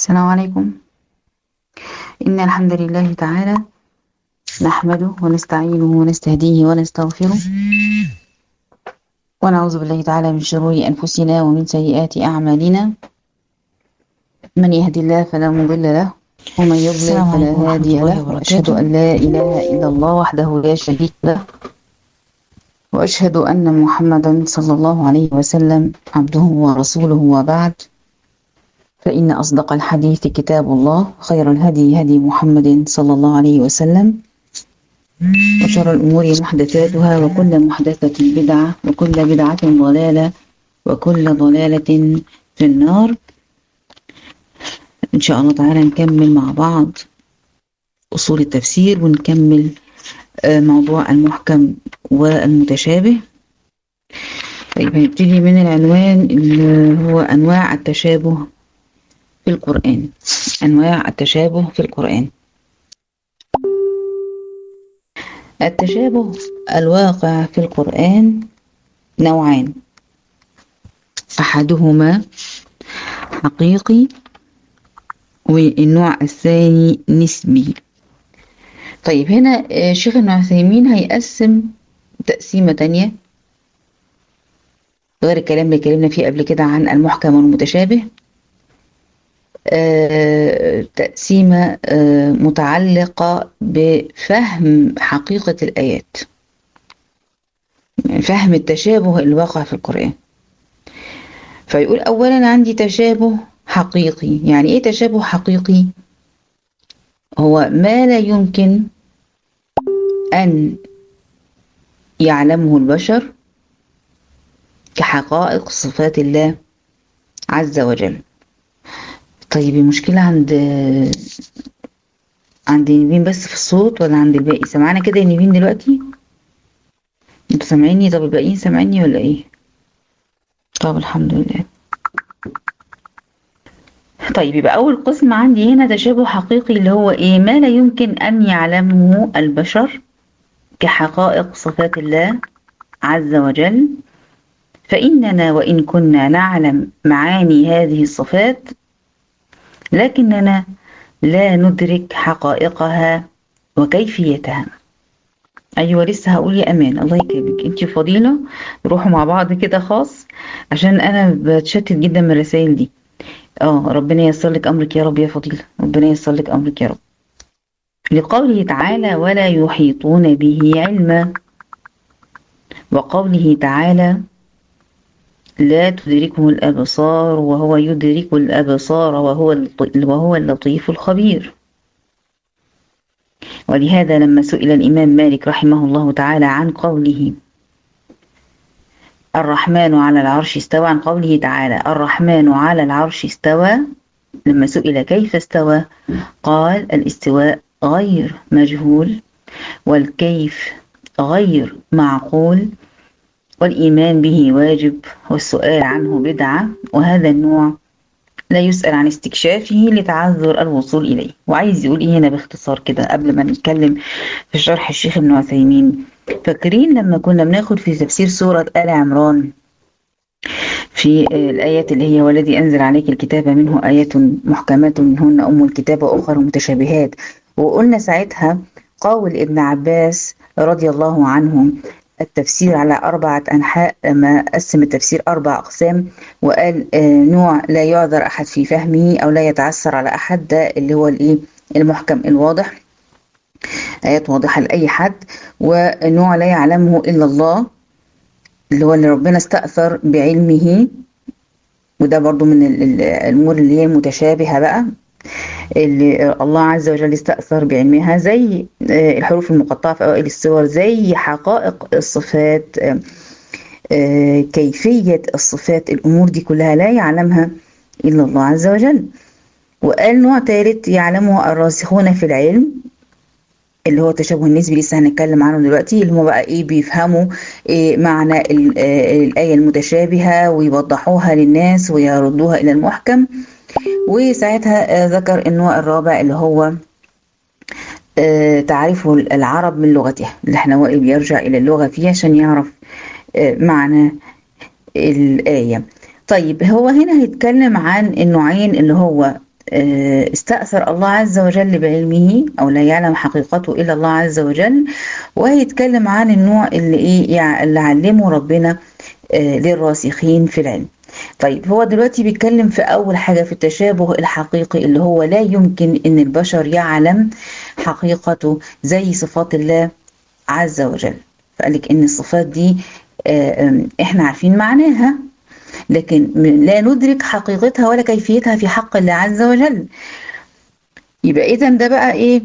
السلام عليكم. إن الحمد لله تعالى نحمده ونستعينه ونستهديه ونستغفره ونعوذ بالله تعالى من شرور أنفسنا ومن سيئات أعمالنا. من يهدي الله فلا مضل له ومن يضلل فلا هادي له، وأشهد أن لا إله إلا الله وحده لا شريك له، وأشهد أن محمدا صلى الله عليه وسلم عبده ورسوله، وبعد، فإن أصدق الحديث كتاب الله، خير الهدي هدي محمد صلى الله عليه وسلم، وشر الأمور محدثاتها، وكل محدثة بدعة، وكل بدعة ضلالة، وكل ضلالة في النار. إن شاء الله تعالى نكمل مع بعض أصول التفسير، ونكمل موضوع المحكم والمتشابه. طيب هنبتدي من العنوان اللي هو أنواع التشابه في القرآن. أنواع التشابه في القرآن. التشابه الواقع في القرآن نوعان، أحدهما حقيقي والنوع الثاني نسبي. طيب هنا الشيخ ابن عثيمين هيقسم تقسيمة تانية غير الكلام اللي اتكلمنا فيه قبل كده عن المحكم والمتشابه، تقسيمة متعلقة بفهم حقيقة الآيات، فهم التشابه الواقع في القرآن. فيقول أولا عندي تشابه حقيقي. يعني إيه تشابه حقيقي؟ هو ما لا يمكن أن يعلمه البشر كحقائق صفات الله عز وجل. طيب المشكلة عند نيفين بس في الصوت ولا عند الباقي؟ سمعنا كده يا نيفين دلوقتي؟ انتوا سامعيني؟ طب الباقيين سامعيني ولا ايه؟ طب الحمد لله. طيب يبقى أول قسم عندي هنا تشابه حقيقي، اللي هو ايه؟ ما لا يمكن أن يعلمه البشر كحقائق صفات الله عز وجل. فإننا وإن كنا نعلم معاني هذه الصفات لكننا لا ندرك حقائقها وكيفيتها. أيوة لسه هقول يا أمان، الله يكرمك انتي فضيلة، روحوا مع بعض كده خاص عشان أنا بتشتت جدا من الرسائل دي. ربنا ييسر لك أمرك يا رب يا فضيلة، ربنا ييسر لك أمرك يا رب. لقوله تعالى ولا يحيطون به علما، وقوله تعالى لا تدركه الأبصار وهو يدرك الأبصار وهو اللطيف الخبير. ولهذا لما سئل الإمام مالك رحمه الله تعالى عن قوله الرحمن على العرش استوى، عن قوله تعالى الرحمن على العرش استوى، لما سئل كيف استوى قال الاستواء غير مجهول، والكيف غير معقول، والإيمان به واجب، والسؤال عنه بدعة، وهذا النوع لا يسأل عن استكشافه لتعذر الوصول إليه. وعايز يقول إيه هنا باختصار كده قبل ما نتكلم في شرح الشيخ ابن عثيمين؟ فاكرين لما كنا بناخد في تفسير سورة آل عمران في الآيات اللي هي والذي أنزل عليك الكتاب منه آيات محكمات منهن أم الكتاب وأخر متشابهات، وقلنا ساعتها قول ابن عباس رضي الله عنه التفسير على 4 أنحاء، لما قسم التفسير 4 أقسام وقال نوع لا يعذر أحد في فهمه أو لا يتعثر على أحد، ده اللي هو المحكم الواضح، آيات واضحة لأي حد، ونوع لا يعلمه إلا الله اللي هو اللي ربنا استأثر بعلمه، وده برضو من الأمور اللي هي المتشابهة بقى اللي الله عز وجل استأثر بعلمها، زي الحروف المقطعة في أوائل السور، زي حقائق الصفات، كيفية الصفات، الأمور دي كلها لا يعلمها إلا الله عز وجل. وقال نوع ثالث يعلمه الراسخون في العلم اللي هو التشابه النسبي، لسه هنتكلم عنه دلوقتي، اللي هم بقى ايه؟ بيفهموا معنى الآية المتشابهة ويوضحوها للناس ويردوها إلى المحكم. وساعتها ذكر النوع الرابع اللي هو تعريف العرب من لغتها، اللي احنا بيرجع إلى اللغة فيها عشان يعرف معنى الآية. طيب هو هنا هيتكلم عن النوعين اللي هو استأثر الله عز وجل بعلمه أو لا يعلم حقيقته إلا الله عز وجل، وهيتكلم عن النوع اللي اللي علمه ربنا للراسخين في العلم. طيب هو دلوقتي بيتكلم في أول حاجة في التشابه الحقيقي اللي هو لا يمكن إن البشر يعلم حقيقته زي صفات الله عز وجل. فقالك إن الصفات دي إحنا عارفين معناها لكن لا ندرك حقيقتها ولا كيفيتها في حق الله عز وجل. يبقى إذن ده بقى إيه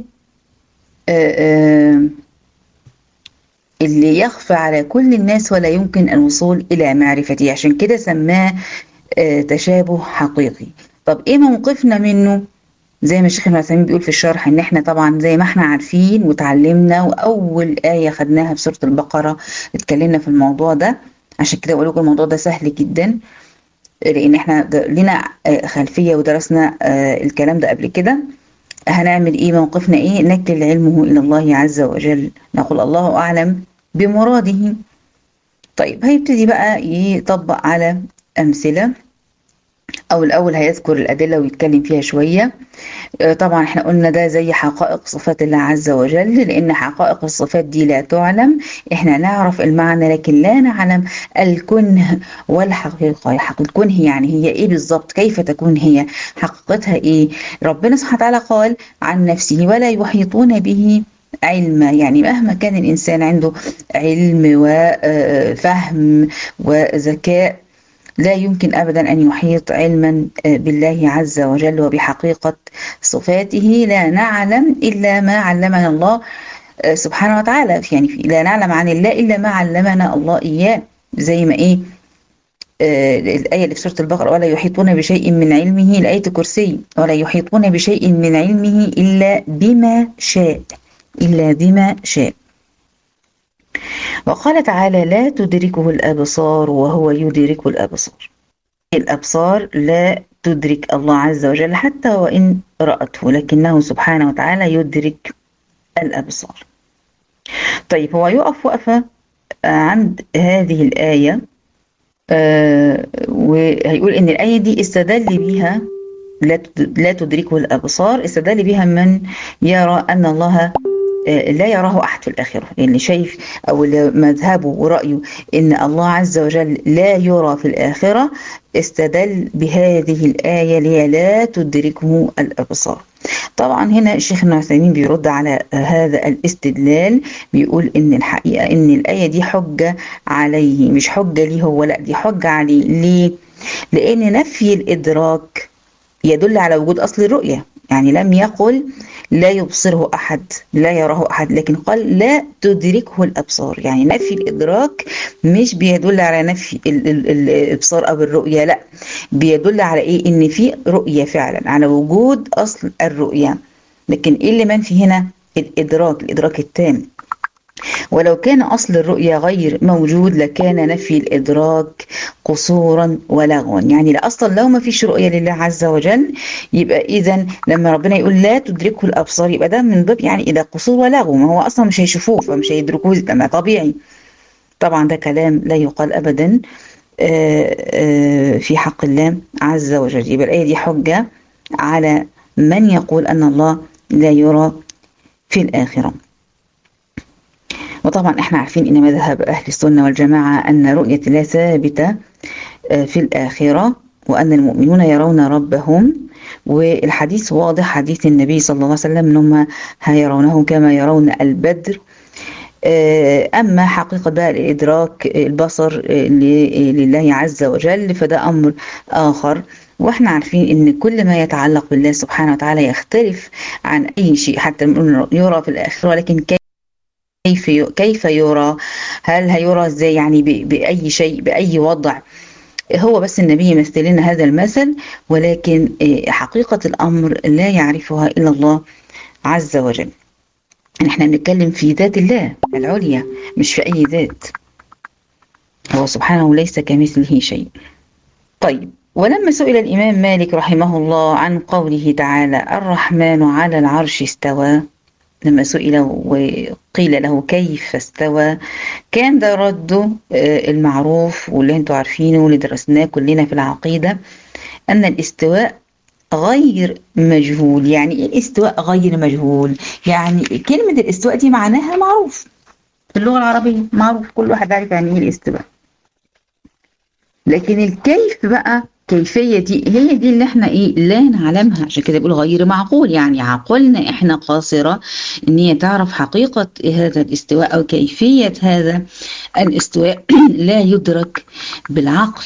اللي يخفى على كل الناس ولا يمكن الوصول إلى معرفته، عشان كده سماه تشابه حقيقي. طب إيه موقفنا منه؟ زي ما الشيخ ابن عثيمين بيقول في الشرح إن إحنا طبعا زي ما إحنا عارفين وتعلمنا، وأول آية خدناها في سورة البقرة اتكلمنا في الموضوع ده، عشان كده بقول لكم الموضوع ده سهل جدا لأن إحنا لنا خلفية ودرسنا الكلام ده قبل كده. هنعمل إيه؟ موقفنا إيه؟ نكل علمه إلى الله عز وجل، نقول الله أعلم بمراده. طيب هيبتدي بقى يطبق على أمثلة، أو الأول هيذكر الأدلة ويتكلم فيها شوية. طبعا احنا قلنا ده زي حقائق صفات الله عز وجل، لأن حقائق الصفات دي لا تعلم، احنا نعرف المعنى لكن لا نعلم الكنه والحقيقة. الكنه يعني هي ايه بالظبط، كيف تكون هي، حقيقتها ايه. ربنا سبحانه وتعالى قال عن نفسه ولا يحيطون به علما، يعني مهما كان الإنسان عنده علم وفهم وذكاء لا يمكن أبدا أن يحيط علما بالله عز وجل وبحقيقة صفاته. لا نعلم إلا ما علمنا الله سبحانه وتعالى، يعني لا نعلم عن الله إلا ما علمنا الله إياه. زي ما إيه الآية اللي في سورة البقرة ولا يحيطون بشيء من علمه، الآية الكرسي ولا يحيطون بشيء من علمه إلا بما شاء، إلا بما شاء. وقال تعالى لا تدركه الأبصار وهو يدرك الأبصار. الأبصار لا تدرك الله عز وجل حتى وإن رأته، لكنه سبحانه وتعالى يدرك الأبصار. طيب هو يقف وقفة عند هذه الآية وهيقول إن الآية دي استدل بها لا تدركه الأبصار، استدل بها من يرى أن الله لا يراه أحد في الآخرة، اللي شايف أو اللي مذهبه ورأيه إن الله عز وجل لا يرى في الآخرة استدل بهذه الآية اللي لا تدركه الأبصار. طبعا هنا الشيخ ابن عثيمين بيرد على هذا الاستدلال، بيقول إن الحقيقة إن الآية دي حجة عليه، مش حجة ليه هو، لا دي حجة عليه. ليه؟ لأن نفي الإدراك يدل على وجود أصل الرؤية، يعني لم يقل لا يبصره أحد لا يراه أحد، لكن قال لا تدركه الأبصار. يعني نفي الإدراك مش بيدل على نفي الإبصار أو الرؤية، لا بيدل على إيه؟ إن في رؤية فعلا، على وجود أصل الرؤية. لكن إيه اللي منفي هنا؟ الإدراك التام. ولو كان أصل الرؤية غير موجود لكان نفي الإدراك قصورا ولغوا. يعني أصلا لو ما فيش رؤية لله عز وجل يبقى إذن لما ربنا يقول لا تدركه الأبصار يبقى ده من ضمن يعني إذا قصور ولغو، ما هو أصلا مش هيشوفوه فمش هيدركوه، ده طبيعي. طبعا ده كلام لا يقال أبدا في حق الله عز وجل. يبقى الآية دي حجة على من يقول أن الله لا يرى في الآخرة. وطبعا احنا عارفين ان مذهب اهل السنة والجماعة ان رؤية الله ثابتة في الآخرة، وان المؤمنون يرون ربهم، والحديث واضح، حديث النبي صلى الله عليه وسلم انهم هيرونه كما يرون البدر. اما حقيقة بقى الادراك البصر لله عز وجل فده امر اخر. واحنا عارفين ان كل ما يتعلق بالله سبحانه وتعالى يختلف عن اي شيء، حتى يرى في الآخرة، ولكن كيف يرى؟ هل هيرى ازاي؟ يعني بأي شيء، بأي وضع؟ هو بس النبي يمثل لنا هذا المثل، ولكن حقيقة الأمر لا يعرفها إلا الله عز وجل. احنا بنتكلم في ذات الله العليا مش في أي ذات، هو سبحانه ليس كمثله شيء. طيب ولما سئل الإمام مالك رحمه الله عن قوله تعالى الرحمن على العرش استوى، لما سئل وقيل له كيف استوى، كان ده رده المعروف واللي انتوا عارفينه واللي درسناه كلنا في العقيدة، أن الاستواء غير مجهول. يعني ايه الاستواء غير مجهول؟ يعني كلمة الاستواء دي معناها معروف في اللغة العربية، معروف، كل واحد عارف يعني ايه الاستواء. لكن الكيف بقى، كيفية دي هي دي اللي احنا ايه لا نعلمها، عشان كده بيقول غير معقول. يعني عقولنا احنا قاصرة ان هي تعرف حقيقة هذا الاستواء او كيفية هذا الاستواء لا يدرك بالعقل.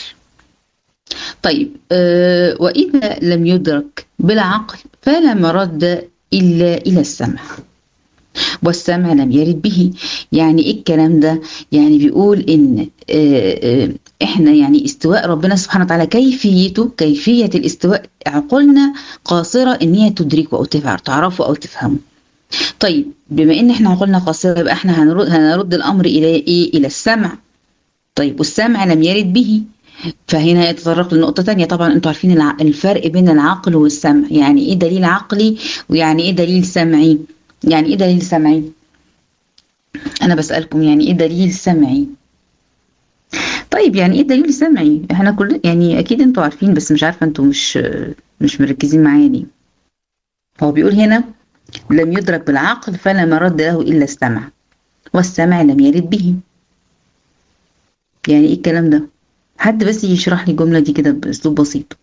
طيب وإذا لم يدرك بالعقل فلا مرد إلا إلى السمع، والسمع لم يرد به. يعني إيه الكلام ده؟ يعني بيقول إن إحنا يعني استواء ربنا سبحانه وتعالى كيفيته، كيفية الاستواء عقولنا قاصرة إن هي تدركه أو تعرفه أو تفهمه. طيب بما إن إحنا عقولنا قاصرة يبقى إحنا هنرد الأمر إلى إيه؟ إلى السمع. طيب والسمع لم يرد به، فهنا يتطرق لنقطة تانية. طبعا انتوا عارفين الفرق بين العقل والسمع. يعني ايه دليل عقلي ويعني ايه دليل سمعي؟ يعني ايه دليل سمعي؟ انا بسألكم يعني ايه دليل سمعي؟ طيب يعني ايه دليل سمعي؟ احنا كل يعني اكيد انتوا عارفين، بس مش عارفة انتوا مش مركزين معايا ليه. هو بيقول هنا لم يدرك بالعقل فلا مرد له الا السمع، والسمع لم يرد به. يعني ايه الكلام ده؟ حد بس يشرح لي الجملة دي كده بأسلوب بسيط.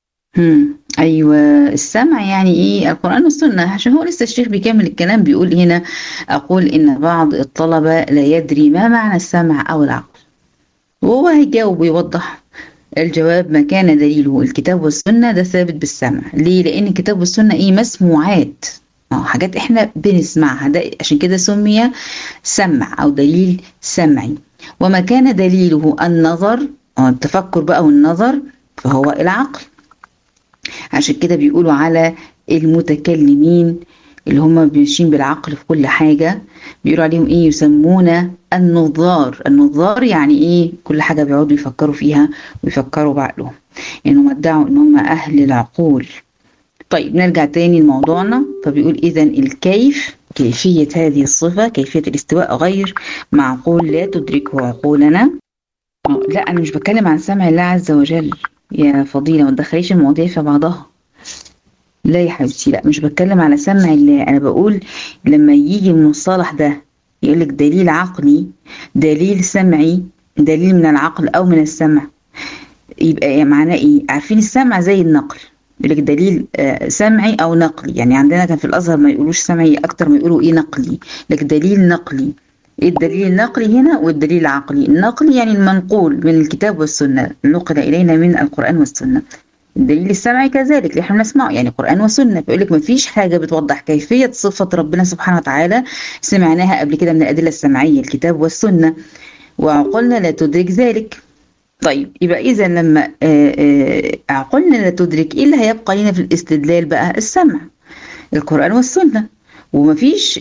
ايوه، السمع يعني ايه؟ القرآن والسنة. عشان هو لسه الشيخ بيكمل الكلام بيقول هنا اقول ان بعض الطلبة لا يدري ما معنى السمع او العقل، وهو هيجاوب ويوضح الجواب. ما كان دليله الكتاب والسنة ده ثابت بالسمع. ليه؟ لان الكتاب والسنة ايه؟ مسموعات، حاجات احنا بنسمعها، ده عشان كده سمي سمع او دليل سمعي. وما كان دليله النظر، التفكر بقى والنظر، فهو العقل. عشان كده بيقولوا على المتكلمين اللي هم ماشيين بالعقل في كل حاجة بيقولوا عليهم ايه؟ يسمون النظار. النظار يعني ايه؟ كل حاجة بيقعدوا يفكروا فيها ويفكروا بعقلهم، انهم ادعوا ان هم اهل العقول. طيب نرجع تاني لموضوعنا. فبيقول اذا الكيف، كيفية هذه الصفة، كيفية الاستواء غير معقول لا تدركه عقولنا. لا انا مش بتكلم عن سمع الله عز وجل يا فضيلة، ما تدخليش المواضيع في بعضها. لا يا حبيبتي، لا مش بتكلم على سمع الله. انا بقول لما يجي المصطلح ده يقول لك دليل عقلي، دليل سمعي، دليل من العقل او من السمع، يبقى معناه ايه؟ عارفين السمع زي النقل، يقول لك دليل سمعي او نقلي. يعني عندنا كان في الازهر ما يقولوش سمعي اكتر ما يقولوا ايه؟ نقلي. لك دليل نقلي. ايه الدليل النقلي هنا والدليل العقلي؟ النقلي يعني المنقول من الكتاب والسنة، نقل الينا من القرآن والسنة. الدليل السمعي كذلك اللي احنا بنسمعه يعني قرآن وسنة. فيقول لك ما فيش حاجة بتوضح كيفية صفة ربنا سبحانه وتعالى سمعناها قبل كده من الأدلة السمعية الكتاب والسنة، وعقولنا لا تدرك ذلك. طيب يبقى إذا لما عقولنا لا تدرك، إيه اللي هيبقى لنا في الاستدلال بقى؟ السمع، القرآن والسنة. ومفيش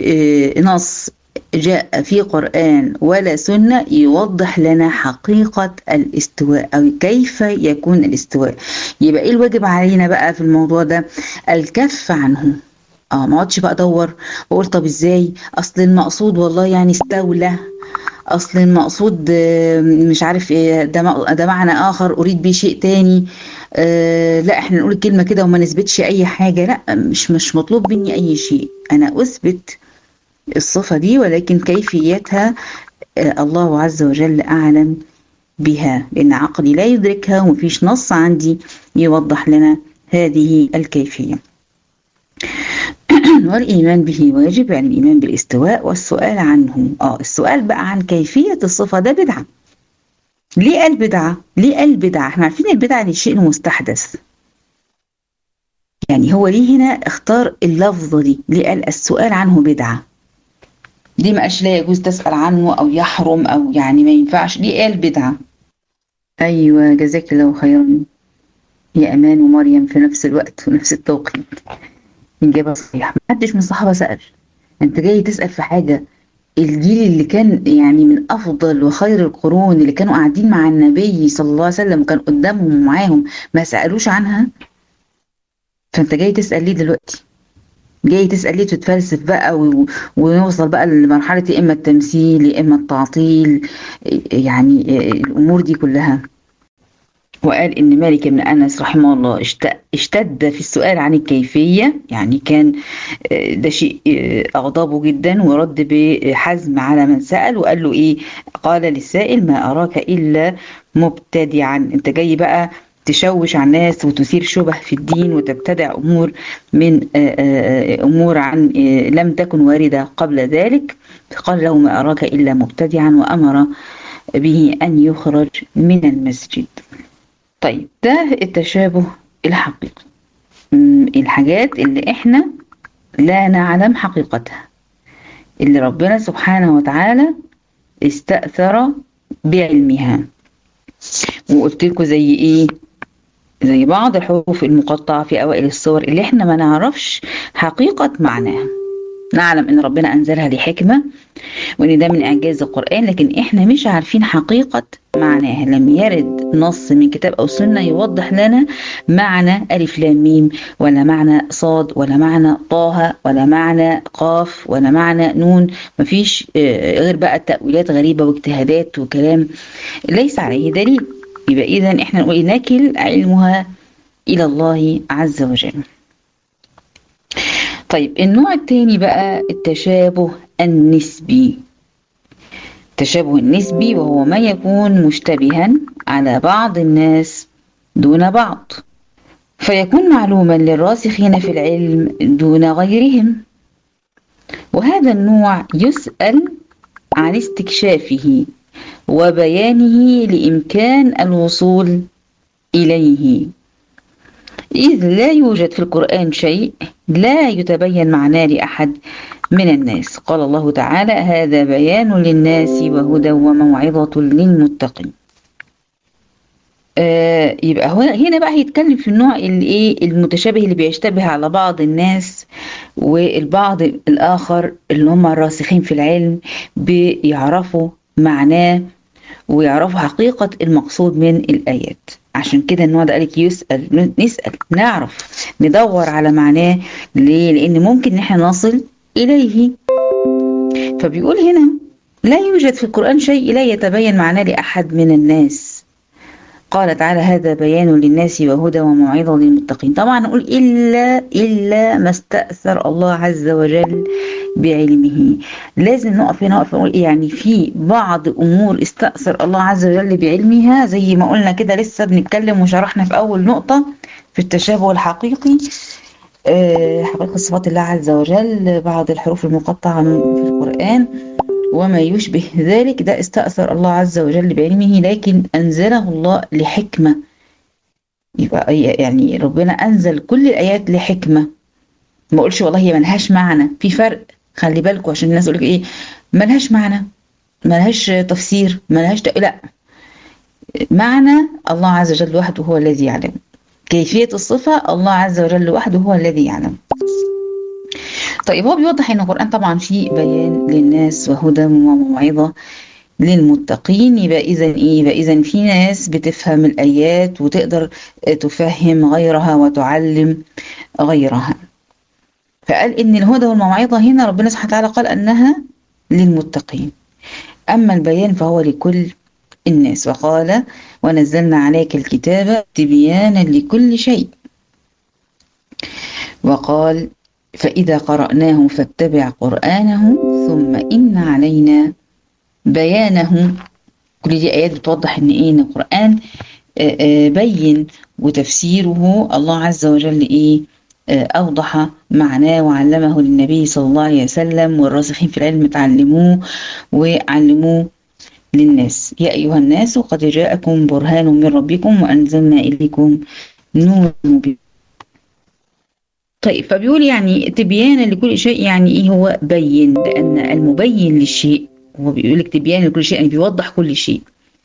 نص جاء في قرآن ولا سنة يوضح لنا حقيقة الاستواء أو كيف يكون الاستواء. يبقى إيه الواجب علينا بقى في الموضوع ده؟ الكف عنه. ما اقعدش بقى ادور واقول طب ازاي، اصل المقصود والله يعني استولى، اصل المقصود مش عارف ايه، ده معنى اخر اريد بيه شيء تاني. لا احنا نقول الكلمة كده وما نثبتش اي حاجة. لا مش مطلوب مني اي شيء، انا اثبت الصفة دي ولكن كيفيتها الله عز وجل اعلم بها، لان عقلي لا يدركها ومفيش نص عندي يوضح لنا هذه الكيفية. والإيمان به واجب، يعني الإيمان بالاستواء والسؤال عنه. السؤال بقى عن كيفية الصفة ده بدعة. ليه قال بدعة؟ ليه قال بدعة؟ احنا عارفين البدعة دي شيء مستحدث. يعني هو ليه هنا اختار اللفظة دي؟ ليه قال السؤال عنه بدعة؟ ليه ما قالش لا يجوز تسأل عنه أو يحرم أو يعني ما ينفعش؟ ليه قال بدعة؟ أيوة جزاك الله خيرا يا أمان ومريم في نفس الوقت ونفس التوقيت. إجابة صحيحة. محدش من الصحابة سأل. أنت جاي تسأل في حاجة الجيل اللي كان يعني من أفضل وخير القرون اللي كانوا قاعدين مع النبي صلى الله عليه وسلم وكان قدامهم ومعاهم ما سألوش عنها. فأنت جاي تسأل ليه دلوقتي؟ جاي تسأل ليه تتفلسف بقى ونوصل بقى لمرحلة يا إما التمثيل يا إما التعطيل، يعني الأمور دي كلها. وقال إن مالك بن أنس رحمه الله اشتد في السؤال عن الكيفية، يعني كان ده شيء أغضبه جدا، ورد بحزم على من سأل وقال له إيه؟ قال للسائل: ما أراك إلا مبتدعا، أنت جاي بقى تشوش على الناس وتثير شبه في الدين وتبتدع أمور من أمور عن لم تكن واردة قبل ذلك. قال له: ما أراك إلا مبتدعا، وأمر به أن يخرج من المسجد. طيب، ده التشابه الحقيقي، الحاجات اللي احنا لا نعلم حقيقتها، اللي ربنا سبحانه وتعالى استأثر بعلمها. وقلت لكم زي ايه؟ زي بعض الحروف المقطعة في أوائل السور اللي احنا ما نعرفش حقيقة معناها، نعلم ان ربنا أنزلها لحكمة وان ده من إعجاز القرآن، لكن احنا مش عارفين حقيقة معناها. لم يرد نص من كتاب أو سنة يوضح لنا معنى ألف لام ميم، ولا معنى صاد، ولا معنى طه، ولا معنى قاف، ولا معنى نون. مفيش غير بقى تأويلات غريبة واجتهادات وكلام ليس عليه دليل. يبقى إذن احنا نقول نكل علمها إلى الله عز وجل. طيب، النوع الثاني بقى التشابه النسبي. التشابه النسبي وهو ما يكون مشتبها على بعض الناس دون بعض، فيكون معلوما للراسخين في العلم دون غيرهم. وهذا النوع يسأل عن استكشافه وبيانه لإمكان الوصول إليه، إذ لا يوجد في القرآن شيء لا يتبين معناه لأحد من الناس. قال الله تعالى: هذا بيان للناس وهدى وموعظة للمتقين. يبقى هنا بقى هيتكلم في النوع اللي المتشابه اللي بيشتبه على بعض الناس، والبعض الآخر اللي هم الراسخين في العلم بيعرفوا معناه ويعرفوا حقيقة المقصود من الآيات. عشان كده النوع ده قالك نسأل، نعرف، ندور على معناه. ليه؟ لأن ممكن نحن نصل إليه. فبيقول هنا: لا يوجد في القرآن شيء لا يتبين معناه لأحد من الناس. قال تعالى: هذا بيان للناس وهدى وموعظة للمتقين. طبعا نقول إلا ما استأثر الله عز وجل بعلمه. لازم نقف هنا ونقول يعني في بعض أمور استأثر الله عز وجل بعلمها، زي ما قلنا كده لسه بنتكلم وشرحنا في أول نقطة في التشابه الحقيقي، حقيقة صفات الله عز وجل، بعض الحروف المقطعة في القرآن وما يشبه ذلك، ده استأثر الله عز وجل بعلمه، لكن أنزله الله لحكمة. يبقى يعني ربنا أنزل كل الآيات لحكمة، ما أقولش والله هي ملهاش معنى. في فرق، خلي بالكم، عشان الناس يقول لك ملهاش معنى، ملهاش تفسير، ملهاش لا، معنى الله عز وجل وحده هو الذي يعلم، كيفية الصفة الله عز وجل وحده هو الذي يعلم. طيب، هو بيوضح ان القرآن طبعا فيه بيان للناس وهدى وموعظة للمتقين. يبقى إذن في ناس بتفهم الآيات وتقدر تفهم غيرها وتعلم غيرها. فقال إن الهدى والموعظة هنا ربنا سبحانه وتعالى قال أنها للمتقين، أما البيان فهو لكل الناس. وقال: ونزلنا عليك الكتاب تبيانا لكل شيء. وقال: فإذا قرأناه فاتبع قرآنه ثم إن علينا بيانه. كل دي آيات بتوضح إن القرآن بين، وتفسيره الله عز وجل أوضح معناه وعلمه للنبي صلى الله عليه وسلم، والراسخين في العلم تعلموه وعلموه للناس. يا أيها الناس قد جاءكم برهان من ربكم وأنزلنا إليكم نور مبين. طيب، فبيقول يعني تبيانا لكل شيء، يعني هو بين، لأن المبين للشيء هو بيقول لك تبيان لكل شيء، يعني بيوضح كل شيء.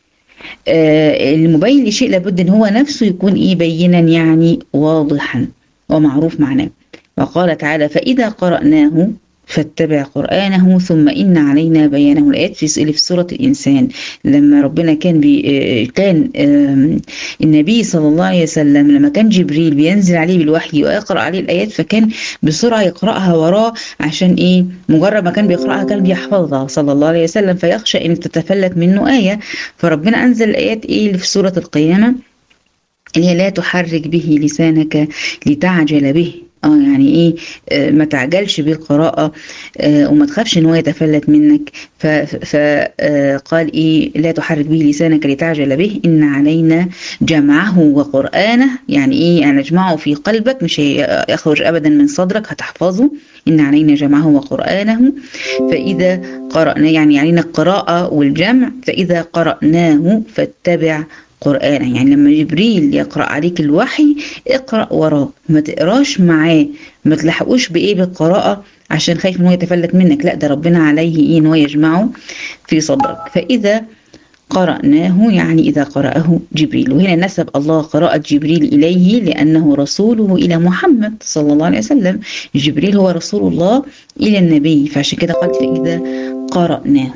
المبين للشيء لابد ان هو نفسه يكون بينا، يعني واضحا ومعروف معناه. وقال تعالى: فإذا قرأناه فاتبع قرآنه ثم إن علينا بيانه. الآيات اللي في سورة الإنسان، لما ربنا كان النبي صلى الله عليه وسلم لما كان جبريل بينزل عليه بالوحي ويقرأ عليه الآيات، فكان بسرعة يقرأها وراه، عشان مجرد ما كان بيقرأها كان بيحفظها صلى الله عليه وسلم، فيخشى أن تتفلت منه آية. فربنا أنزل الآيات اللي في سورة القيامة اللي هي لا تحرك به لسانك لتعجل به. يعني ايه؟ ما تعجلش بالقراءة، وما تخافش ان هو يتفلت منك. فقال ايه؟ لا تحرك به لسانك لتعجل به، ان علينا جمعه وقرآنه. يعني ايه؟ يعني نجمعه في قلبك، مش يخرج ابدا من صدرك، هتحفظه. ان علينا جمعه وقرآنه فإذا قرأنا، يعني علينا القراءة والجمع، فإذا قرأناه فاتبع قرآن. يعني لما جبريل يقرأ عليك الوحي اقرأ وراه، ما تقراش معاه، ما تلحقوش بإيه بالقراءة عشان خايف ان هو يتفلت منك. لا، ده ربنا عليه ايه؟ ان هو يجمعه في صدرك. فإذا قرأناه يعني إذا قرأه جبريل. وهنا نسب الله قراءة جبريل إليه لأنه رسوله إلى محمد صلى الله عليه وسلم. جبريل هو رسول الله إلى النبي، فعشان كده قال فإذا قرأناه.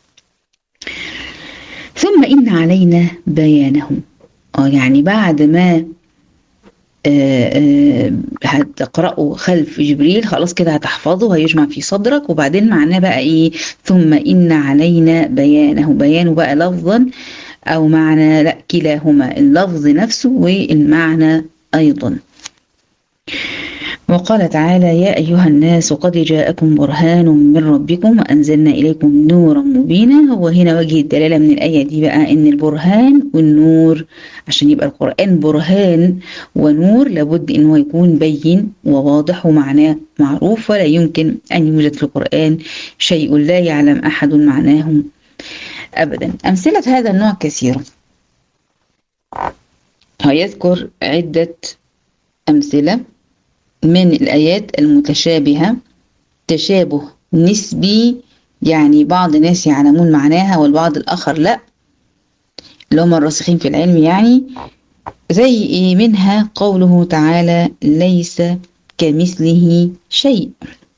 ثم إن علينا بيانه. يعني بعد ما هتقرأه خلف جبريل خلاص كده هتحفظه، هيجمع في صدرك. وبعدين معناه بقى ايه؟ ثم إن علينا بيانه. بيانه بقى لفظا أو معنى؟ لا، كلاهما، اللفظ نفسه والمعنى أيضا. وقال تعالى: يا أيها الناس قد جاءكم برهان من ربكم وأنزلنا إليكم نورا مبينا. هو هنا وجه الدلالة من الآية دي بقى إن البرهان والنور، عشان يبقى القرآن برهان ونور لابد إن هو يكون بين وواضح ومعناه معروف، ولا يمكن أن يوجد في القرآن شيء لا يعلم أحد معناه أبدا. أمثلة هذا النوع كثيرة، هيذكر عدة أمثلة من الآيات المتشابهة. تشابه نسبي، يعني بعض الناس يعلمون معناها والبعض الآخر لا، اللي هم الراسخين في العلم يعني. زي إيه؟ منها قوله تعالى: ليس كمثله شيء.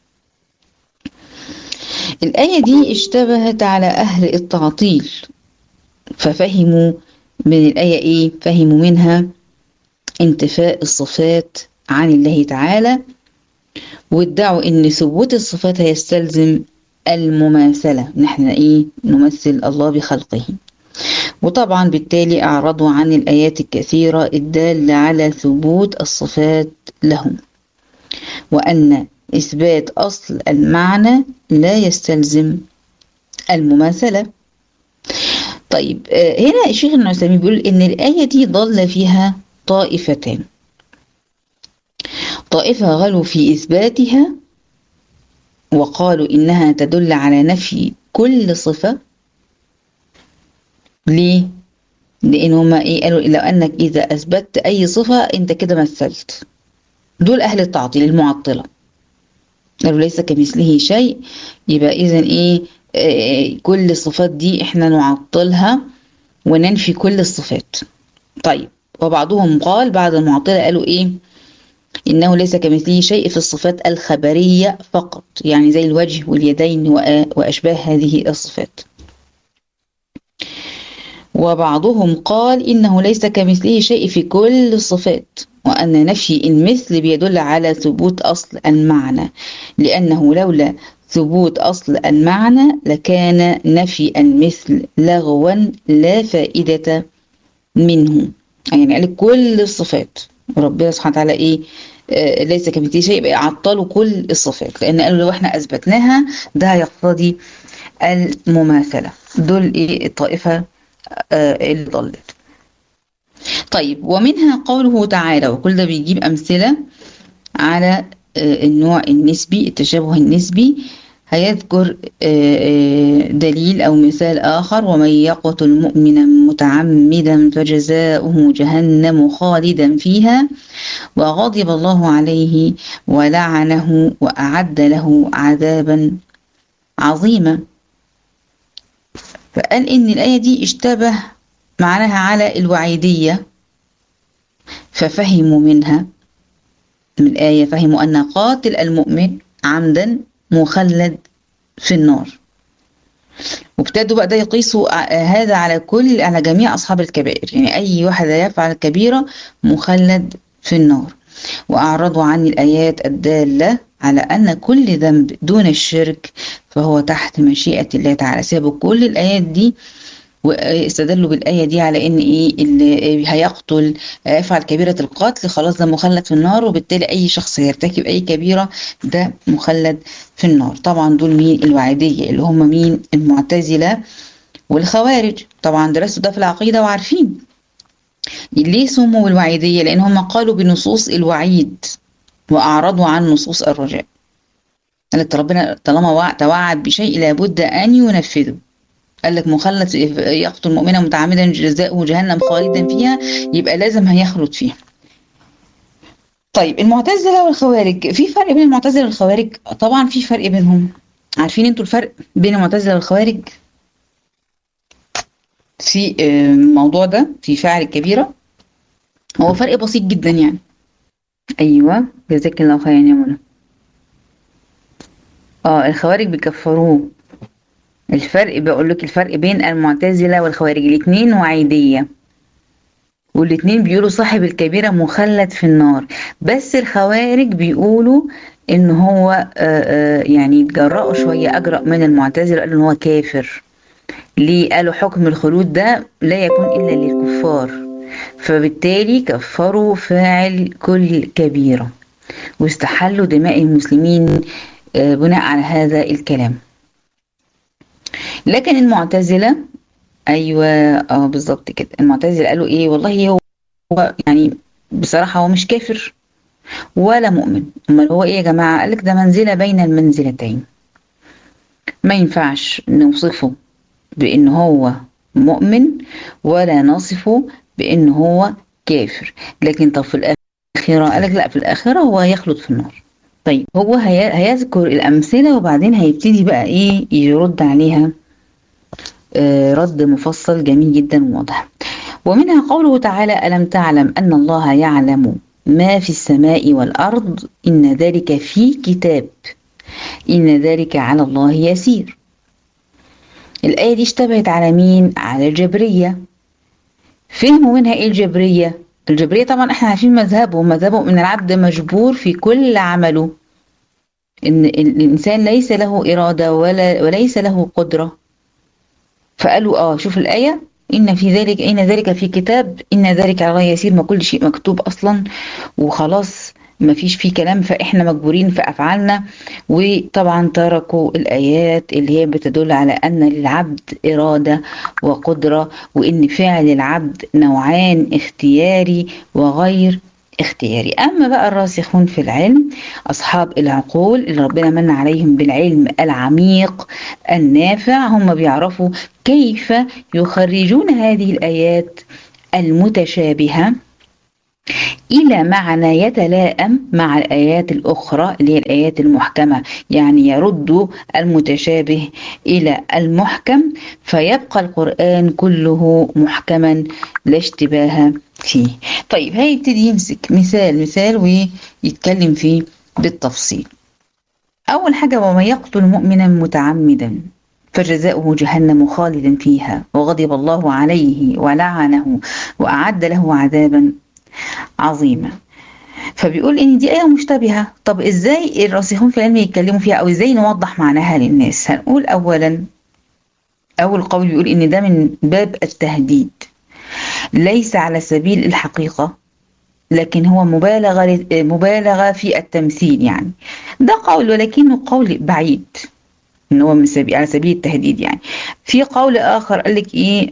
الآية دي اشتبهت على أهل التعطيل، ففهموا من الآية إيه؟ فهموا منها انتفاء الصفات عن الله تعالى، وادعوا ان ثبوت الصفات هيستلزم المماثلة، نحن ايه؟ نمثل الله بخلقه. وطبعا بالتالي اعرضوا عن الايات الكثيرة الدالة على ثبوت الصفات لهم، وان اثبات اصل المعنى لا يستلزم المماثلة. طيب، هنا الشيخ ابن عثيمين بيقول ان الاية دي ضل فيها طائفتان. طائفة غلوا في إثباتها وقالوا إنها تدل على نفي كل صفة. ليه؟ لأن هما إيه؟ قالوا لو أنك إذا أثبتت أي صفة أنت كده مثلت. دول أهل التعطيل المعطلة، قالوا ليس كمثله شيء، يبقى إذن إيه؟ كل الصفات دي إحنا نعطلها وننفي كل الصفات. طيب، وبعضهم قال بعد المعطلة قالوا إيه؟ إنه ليس كمثله شيء في الصفات الخبرية فقط، يعني زي الوجه واليدين وأشباه هذه الصفات. وبعضهم قال إنه ليس كمثله شيء في كل الصفات، وأن نفي المثل بيدل على ثبوت أصل المعنى، لأنه لولا ثبوت أصل المعنى لكان نفي المثل لغوا لا فائدة منه. يعني قال كل الصفات، ربنا سبحانه وتعالى ايه؟ ليس كمثله شيء، يبقى عطلوا كل الصفات، لان قالوا لو احنا اثبتناها ده يقتضي المماثله. دول ايه؟ الطائفه اللي ضلت. طيب، ومنها قوله تعالى، وكل ده بيجيب امثله على النوع النسبي، التشابه النسبي. هيذكر دليل أو مثال آخر: ومن يقتل مؤمنا متعمدا فجزاؤه جهنم خالدا فيها وغضب الله عليه ولعنه وأعد له عذابا عظيما. فقال إن الآية دي اشتبه معناها على الوعيدية، ففهموا منها من الآية، فهموا أن قاتل المؤمن عمدا مخلد في النار، وابتدوا بقى ده يقيسوا هذا على جميع أصحاب الكبائر، يعني أي واحد يفعل كبيرة مخلد في النار. وأعرضوا عن الآيات الدالة على أن كل ذنب دون الشرك فهو تحت مشيئة الله تعالى. سابوا كل الآيات دي واستدلوا بالآية دي على ان ايه اللي هيقتل يفعل كبيرة القتل خلاص ده مخلد في النار، وبالتالي اي شخص يرتكب اي كبيرة ده مخلد في النار. طبعا دول مين؟ الوعيدية، اللي هم مين؟ المعتزلة والخوارج. طبعا درسوا ده في العقيدة وعارفين ليه سموا بالوعيدية، لان هم قالوا بنصوص الوعيد واعرضوا عن نصوص الرجاء. قالت ربنا طالما توعد بشيء لابد ان ينفذه. قال لك مخلد يقتل مؤمنا متعمدا جزاؤه جهنم خالدا فيها، يبقى لازم هيخلد فيها. طيب المعتزلة والخوارج، في فرق بين المعتزلة والخوارج؟ طبعا في فرق بينهم. عارفين انتوا الفرق بين المعتزلة والخوارج في الموضوع ده في فاعل الكبيرة؟ هو فرق بسيط جدا يعني. ايوه جزاك الله خيرا يا منى. الخوارج بيكفروه. الفرق بقول لك، الفرق بين المعتزلة والخوارج، الاثنين وعيدية والاتنين بيقولوا صاحب الكبيرة مخلد في النار، بس الخوارج بيقولوا ان هو يعني اتجرأوا شوية، اجرأ من المعتزلة، قالوا ان هو كافر. ليه؟ قالوا حكم الخلود ده لا يكون الا للكفار، فبالتالي كفروا فاعل كل كبيرة واستحلوا دماء المسلمين بناء على هذا الكلام. لكن المعتزلة، ايوه بالظبط كده، المعتزلة قالوا ايه؟ والله هو يعني بصراحة هو مش كافر ولا مؤمن. امال هو ايه يا جماعة؟ قالك ده منزلة بين المنزلتين، ما ينفعش نوصفه بان هو مؤمن ولا نصفه بان هو كافر. لكن طب في الآخرة؟ قالك لا، في الآخرة هو هيخلد في النار. طيب هو هيذكر الأمثلة وبعدين هيبتدي بقى ايه يرد عليها رد مفصل جميل جدا وواضح. ومنها قوله تعالى: ألم تعلم أن الله يعلم ما في السماء والأرض إن ذلك في كتاب إن ذلك على الله يسير. الآية دي اشتبهت على مين؟ على الجبرية. فهموا منها إيه الجبرية؟ الجبرية طبعا احنا عارفين مذهبهم ان العبد مجبور في كل عمله، ان الإنسان ليس له إرادة وليس له قدرة. فقالوا شوف الآية: إن ذلك في كتاب إن ذلك على الله يسير، ما كل شيء مكتوب أصلا وخلاص ما فيش فيه كلام، فإحنا مجبورين في أفعالنا. وطبعا تركوا الآيات اللي هي بتدل على أن للعبد إرادة وقدرة، وإن فعل العبد نوعان: اختياري وغير اختياري. أما بقى الراسخون في العلم، أصحاب العقول اللي ربنا من عليهم بالعلم العميق النافع، هم بيعرفوا كيف يخرجون هذه الآيات المتشابهة إلى معنى يتلائم مع الآيات الأخرى اللي هي الآيات المحكمة، يعني يردوا المتشابه إلى المحكم، فيبقى القرآن كله محكما لا اشتباه فيه. طيب هيبتدي يمسك مثال ويتكلم فيه بالتفصيل. أول حاجة: ومن يقتل مؤمنا متعمدا فجزاؤه جهنم خالدا فيها وغضب الله عليه ولعنه وأعد له عذابا عظيمة. فبيقول ان دي آية مشتبهة. طب ازاي الراسخون في العلم يتكلموا فيها، او ازاي نوضح معناها للناس؟ هنقول اولا، اول قول بيقول ان ده من باب التهديد، ليس على سبيل الحقيقة، لكن هو مبالغة في التمثيل يعني. ده قول ولكنه قول بعيد، ان هو على سبيل التهديد يعني. في قول اخر قال لك ايه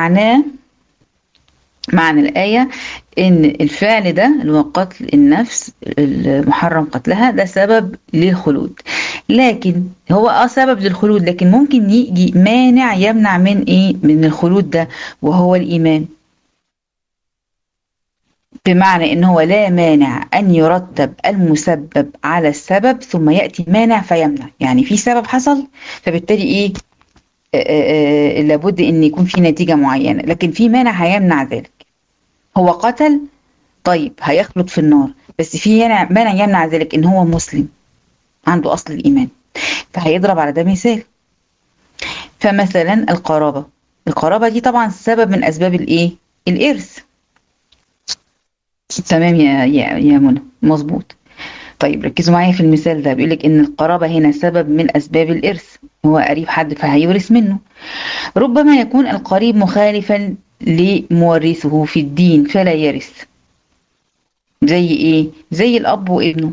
معنى الآية؟ إن الفعل ده اللي هو قتل النفس المحرم قتلها ده سبب للخلود، لكن هو سبب للخلود، لكن ممكن يجي مانع يمنع من إيه؟ من الخلود ده، وهو الإيمان. بمعنى إن هو لا مانع أن يرتب المسبب على السبب ثم يأتي مانع فيمنع، يعني في سبب حصل فبالتالي إيه؟ لابد إن يكون في نتيجة معينة، لكن في مانع هيمنع ذلك. هو قتل، طيب هيخلد في النار، بس في مانع يمنع ذلك، ان هو مسلم عنده اصل الايمان، فهيضرب على ده مثال. فمثلا القرابة دي طبعا سبب من اسباب الايه؟ الارث. تمام يا منى، مظبوط. طيب ركزوا معايا في المثال ده، بيقولك إن القرابة هنا سبب من أسباب الإرث، هو قريب حد فهيورث منه. ربما يكون القريب مخالفا لمورثه في الدين فلا يرث. زي إيه؟ زي الأب وابنه.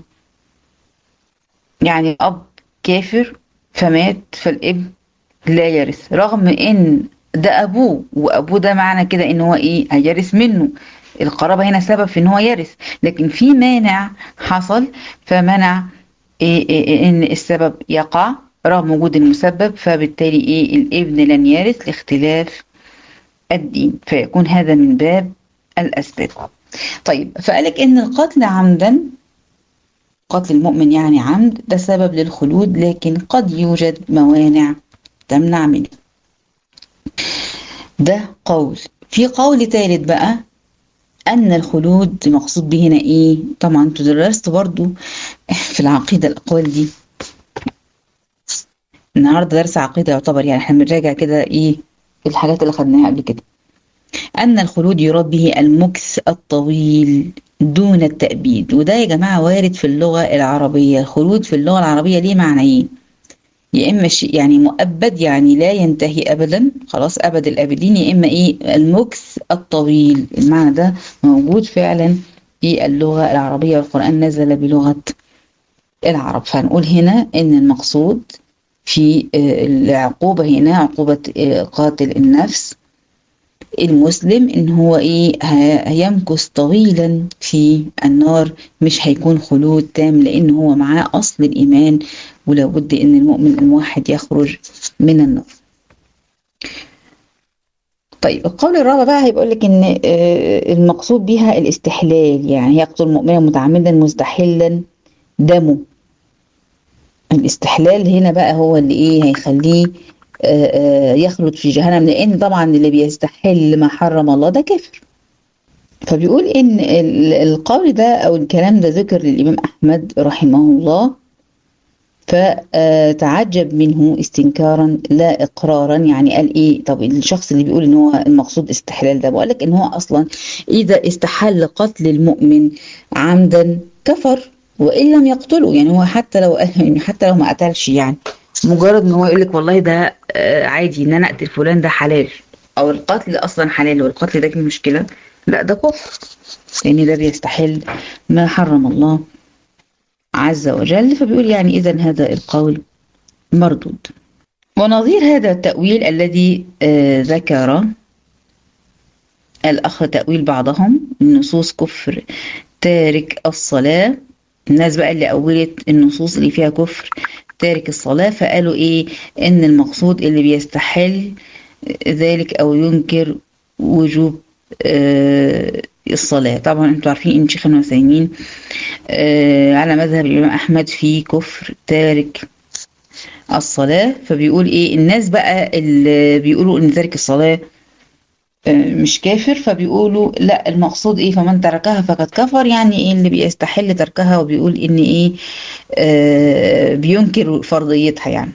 يعني الأب كافر فمات فالابن لا يرث، رغم إن ده أبوه، وأبوه ده معنى كده إن هو إيه؟ هيرث منه. القرابة هنا سبب في إن هو يرث، لكن في مانع حصل فمنع إن السبب يقع رغم وجود المسبب، فبالتالي إيه؟ الابن لن يرث لاختلاف الدين، فيكون هذا من باب الأسباب. طيب فقالك إن القتل عمدا، قتل المؤمن يعني عمد، ده سبب للخلود، لكن قد يوجد موانع تمنع منه. ده قول. في قول ثالث بقى أن الخلود مقصود به هنا إيه؟ طبعا انتوا درستوا برضو في العقيدة الأقوال دي. النهارده درس عقيدة يعتبر، يعني احنا بنراجع كده إيه الحاجات اللي خدناها قبل كده. أن الخلود يراد به المكث الطويل دون التأبيد، وده يا جماعة وارد في اللغة العربية. الخلود في اللغة العربية ليه معنيين، يا إما شيء يعني مؤبد يعني لا ينتهي أبدا خلاص أبد الآبدين، يا إما إيه المكث الطويل. المعنى ده موجود فعلا في اللغة العربية، والقرآن نزل بلغة العرب. فهنقول هنا إن المقصود في العقوبة هنا عقوبة قاتل النفس المسلم إن هو إيه هيمكث طويلا في النار، مش هيكون خلود تام، لأن هو معاه أصل الإيمان، ولو بد إن المؤمن الموحد يخرج من النار. طيب القول الرابع بقى هيقول لك إن المقصود بها الاستحلال، يعني يقتل مؤمنا متعمدا مستحلا دمه. الاستحلال هنا بقى هو اللي إيه هيخليه يخلد في جهنم، لأن طبعا اللي بيستحل ما حرم الله ده كافر. فبيقول إن القول ده أو الكلام ده ذكر للإمام أحمد رحمه الله، فتعجب منه استنكارا لا إقرارا. يعني قال إيه؟ طب الشخص اللي بيقول إن هو المقصود استحلال ده، بقول لك إن هو أصلا إذا استحل قتل المؤمن عمدا كفر وإن لم يقتله. يعني هو حتى لو ما قتلش، يعني مجرد إن هو يقول لك والله ده عادي إن أنا أقتل فلان ده حلال، أو القتل أصلا حلال والقتل ده مشكلة، لا ده كفر، لأن ده بيستحل ما حرم الله عز وجل. فبيقول يعني إذن هذا القول مردود. ونظير هذا التأويل الذي ذكر الأخ تأويل بعضهم نصوص كفر تارك الصلاة. الناس بقى اللي أولت النصوص اللي فيها كفر تارك الصلاة، فقالوا إيه؟ إن المقصود اللي بيستحل ذلك أو ينكر وجوب الصلاة. طبعا انتوا عارفين ان شيخ العثيمين على مذهب الإمام أحمد في كفر تارك الصلاة. فبيقول إيه؟ الناس بقى اللي بيقولوا إن تارك الصلاة مش كافر، فبيقولوا لا المقصود إيه؟ فمن تركها فقد كفر، يعني إيه اللي بيستحل تركها وبيقول إن إيه بينكر فرضيتها يعني.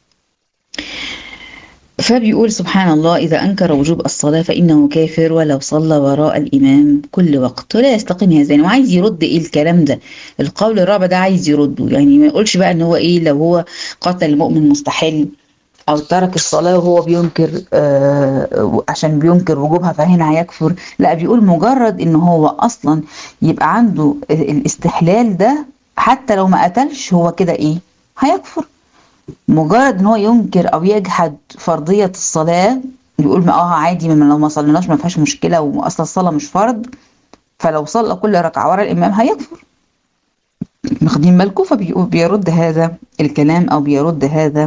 فبيقول سبحان الله إذا أنكر وجوب الصلاة فإنه كافر ولو صلى وراء الإمام كل وقت ولا يستقيم هذان. وعايز يرد إيه الكلام ده؟ القول الرابع ده عايز يرده، يعني ما يقولش بقى إن هو إيه لو هو قتل المؤمن مستحل أو ترك الصلاة وهو بينكر عشان بينكر وجوبها فهنا هيكفر. لا، بيقول مجرد إن هو أصلا يبقى عنده الاستحلال ده حتى لو ما قتلش هو كده إيه هيكفر. مجرد ان هو ينكر او يجحد فرضية الصلاة، يقول ما عادي لو ما صليناش ما فيهاش مشكلة، واصلا الصلاة مش فرض، فلو صلى كل ركعة ورا الامام هيكفر. واخدين بالكم؟ فبيرد هذا الكلام او بيرد هذا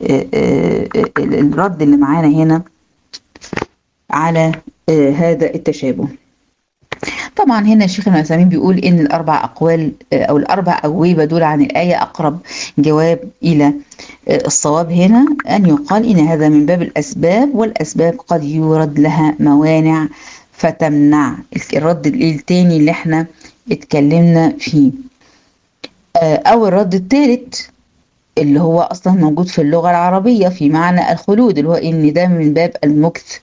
الرد اللي معانا هنا على هذا التشابه. طبعا هنا الشيخ العثيمين بيقول ان الاربع اقوال او الاربع اجوبه دول عن الايه اقرب جواب الى الصواب هنا ان يقال ان هذا من باب الاسباب، والاسباب قد يورد لها موانع فتمنع. الرد الثاني اللي احنا اتكلمنا فيه، او الرد الثالث اللي هو اصلا موجود في اللغه العربيه في معنى الخلود، اللي هو ان ده من باب المكث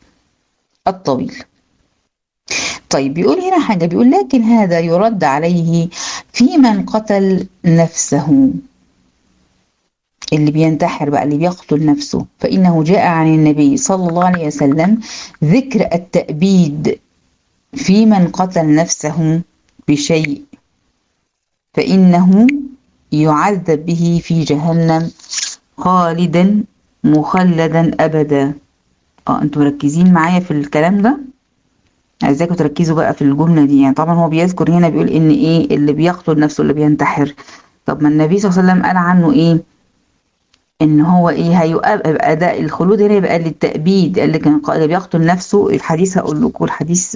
الطويل. طيب بيقول هنا حاجة، بيقول لكن هذا يرد عليه في من قتل نفسه، اللي بينتحر بقى، اللي بيقتل نفسه، فإنه جاء عن النبي صلى الله عليه وسلم ذكر التأبيد في من قتل نفسه بشيء، فإنه يعذب به في جهنم خالدا مخلدا أبدا. انتوا مركزين معايا في الكلام ده؟ عايزاكم تركزوا بقى في الجملة دي. يعني طبعا هو بيذكر هنا بيقول ان ايه اللي بيقتل نفسه اللي بينتحر. طب ما النبي صلى الله عليه وسلم قال عنه ايه؟ ان هو ايه هيبقى ده الخلود هنا يبقى للتأبيد. اللي كان اللي بيقتل نفسه، الحديث هقول لكم الحديث،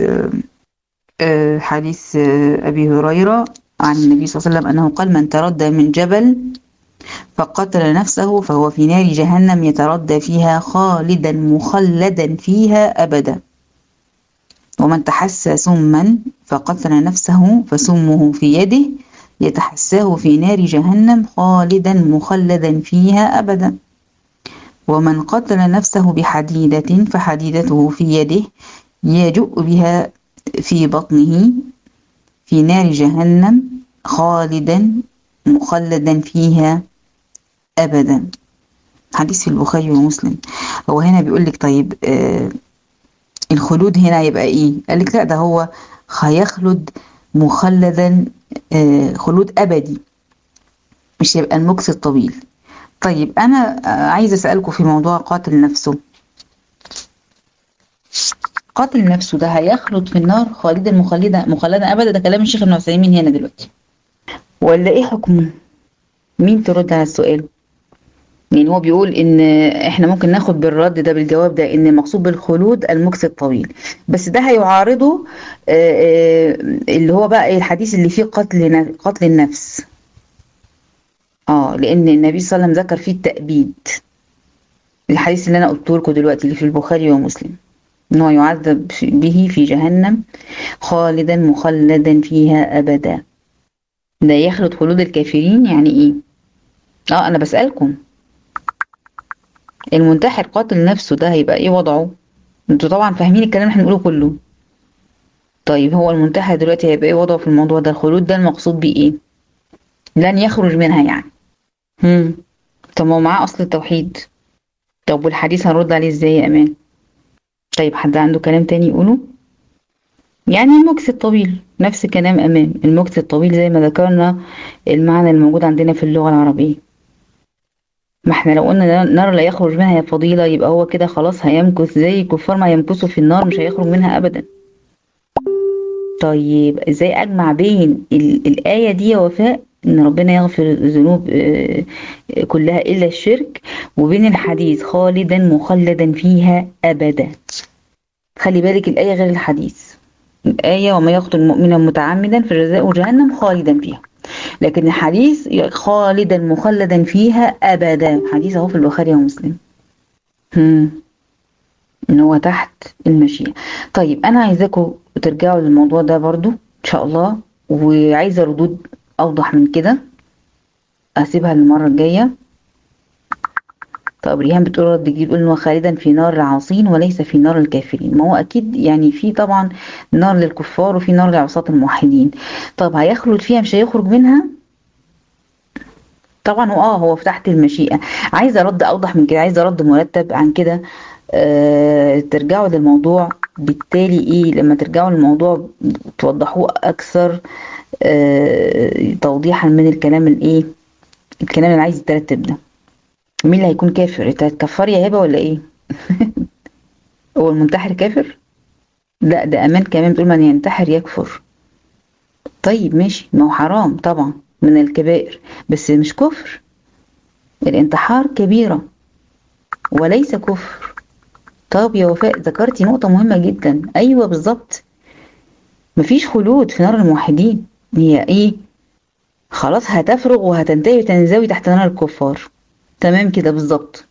حديث ابي هريرة عن النبي صلى الله عليه وسلم انه قال: من تردى من جبل فقتل نفسه فهو في نار جهنم يتردى فيها خالدا مخلدا فيها أبدا. ومن تحسى سما فقتل نفسه فسمه في يده يتحساه في نار جهنم خالدا مخلدا فيها أبدا. ومن قتل نفسه بحديدة فحديدته في يده يجؤ بها في بطنه في نار جهنم خالدا مخلدا فيها أبدا. حديث في البخاري ومسلم. هو هنا بيقول لك طيب الخلود هنا يبقى ايه؟ قال لك لا، ده هو هيخلد مخلدا، خلود أبدي، مش هيبقى المكث الطويل. طيب أنا عايزة أسألكم في موضوع قاتل نفسه. قاتل نفسه ده هيخلد في النار خالدا مخلدا أبدا، ده كلام الشيخ ابن عثيمين هنا دلوقتي، ولا ايه حكمه؟ مين ترد على السؤال؟ يعني هو بيقول ان احنا ممكن ناخد بالرد ده بالجواب ده ان المقصود بالخلود المكث الطويل، بس ده هيعارضه اللي هو بقى الحديث اللي فيه قتل النفس. لان النبي صلى الله عليه وسلم ذكر فيه التأبيد، الحديث اللي انا قلته لكم دلوقتي اللي في البخاري ومسلم، ان هو يعذب به في جهنم خالدا مخلدا فيها ابدا. ده يخلد خلود الكافرين يعني ايه؟ انا بسألكم، المنتحر قاتل نفسه ده هيبقى ايه وضعه؟ انتوا طبعا فاهمين الكلام اللي احنا بنقوله كله. طيب هو المنتحر دلوقتي هيبقى ايه وضعه في الموضوع ده؟ الخلود ده المقصود بيه ايه؟ لن يخرج منها يعني. طب ما هو معاه اصل التوحيد. طب والحديث هنرد عليه ازاي يا امان؟ طيب حد عنده كلام تاني يقوله؟ يعني المكث الطويل، نفس كلام امان، المكث الطويل زي ما ذكرنا المعنى الموجود عندنا في اللغة العربية. ما احنا لو قلنا نار لا يخرج منها يا فضيلة، يبقى هو كده خلاص هيمكث زي الكفار ما يمكثوا في النار، مش هيخرج منها ابدا. طيب ازاي اجمع بين الآية دي يا وفاء ان ربنا يغفر الذنوب كلها الا الشرك، وبين الحديث خالدا مخلدا فيها ابدا؟ خلي بالك الآية غير الحديث. الآية وما يقتل مؤمنا متعمدا فجزاؤه جهنم خالدا فيها، لكن الحديث خالدا مخلدا فيها أبدا، حديث اهو في البخاري ومسلم. ان هو تحت المشيئة. طيب انا عايزاكم ترجعوا للموضوع ده برضو ان شاء الله، وعايزة ردود اوضح من كده اسيبها للمرة الجاية. طب ريهام بتقول رد جديد، بتقول انه خالدا في نار العاصين وليس في نار الكافرين. ما هو اكيد يعني في طبعا نار للكفار وفي نار لعصاة الموحدين. طب هيخلد فيها مش هيخرج منها؟ طبعا هو في تحت المشيئة. عايزة رد اوضح من كده، عايزة رد مرتب عن كده. ترجعوا للموضوع، بالتالي ايه لما ترجعوا للموضوع توضحوه اكثر توضيحا من الكلام الكلام اللي عايز يترتب ده. مين اللي هيكون كافر؟ انت هتكفر يا هبه ولا ايه؟ هو المنتحر كافر؟ لا، ده امان كمان بتقول من ينتحر يكفر. طيب ماشي، ما هو حرام طبعا من الكبائر، بس مش كفر. الانتحار كبيرة وليس كفر. طب يا وفاء ذكرتي نقطة مهمة جدا. ايوه بالظبط، مفيش خلود في نار الموحدين. هي ايه؟ خلاص هتفرغ وهتنتهي وتنزوي تحت نار الكفار. تمام كده بالظبط.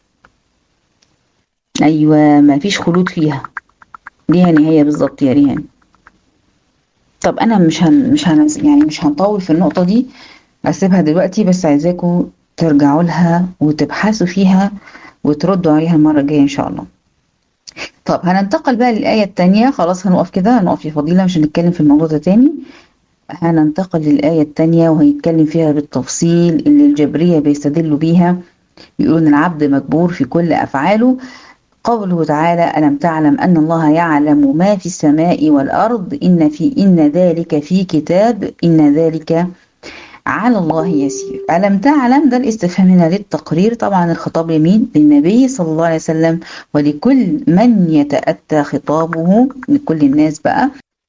ايوه مفيش خلود فيها، ليها نهاية بالظبط يا ريهان. طب انا مش هنطول في النقطة دي، اسيبها دلوقتي، بس عايزاكم ترجعوا لها وتبحثوا فيها وتردوا عليها المرة الجاية ان شاء الله. طب هننتقل بقى للآية التانية. خلاص هنقف كده، هنقف يا فضيلة، مش هنتكلم في الموضوع ده تاني. هننتقل للآية التانية وهيتكلم فيها بالتفصيل اللي الجبرية بيستدلوا بيها، يقولون العبد مجبور في كل أفعاله. قوله تعالى: ألم تعلم أن الله يعلم ما في السماء والأرض إن ذلك في كتاب إن ذلك على الله يسير. ألم تعلم ده الاستفهام هنا للتقرير، طبعا الخطاب لمين؟ للنبي صلى الله عليه وسلم ولكل من يتأتى خطابه، لكل الناس بقى.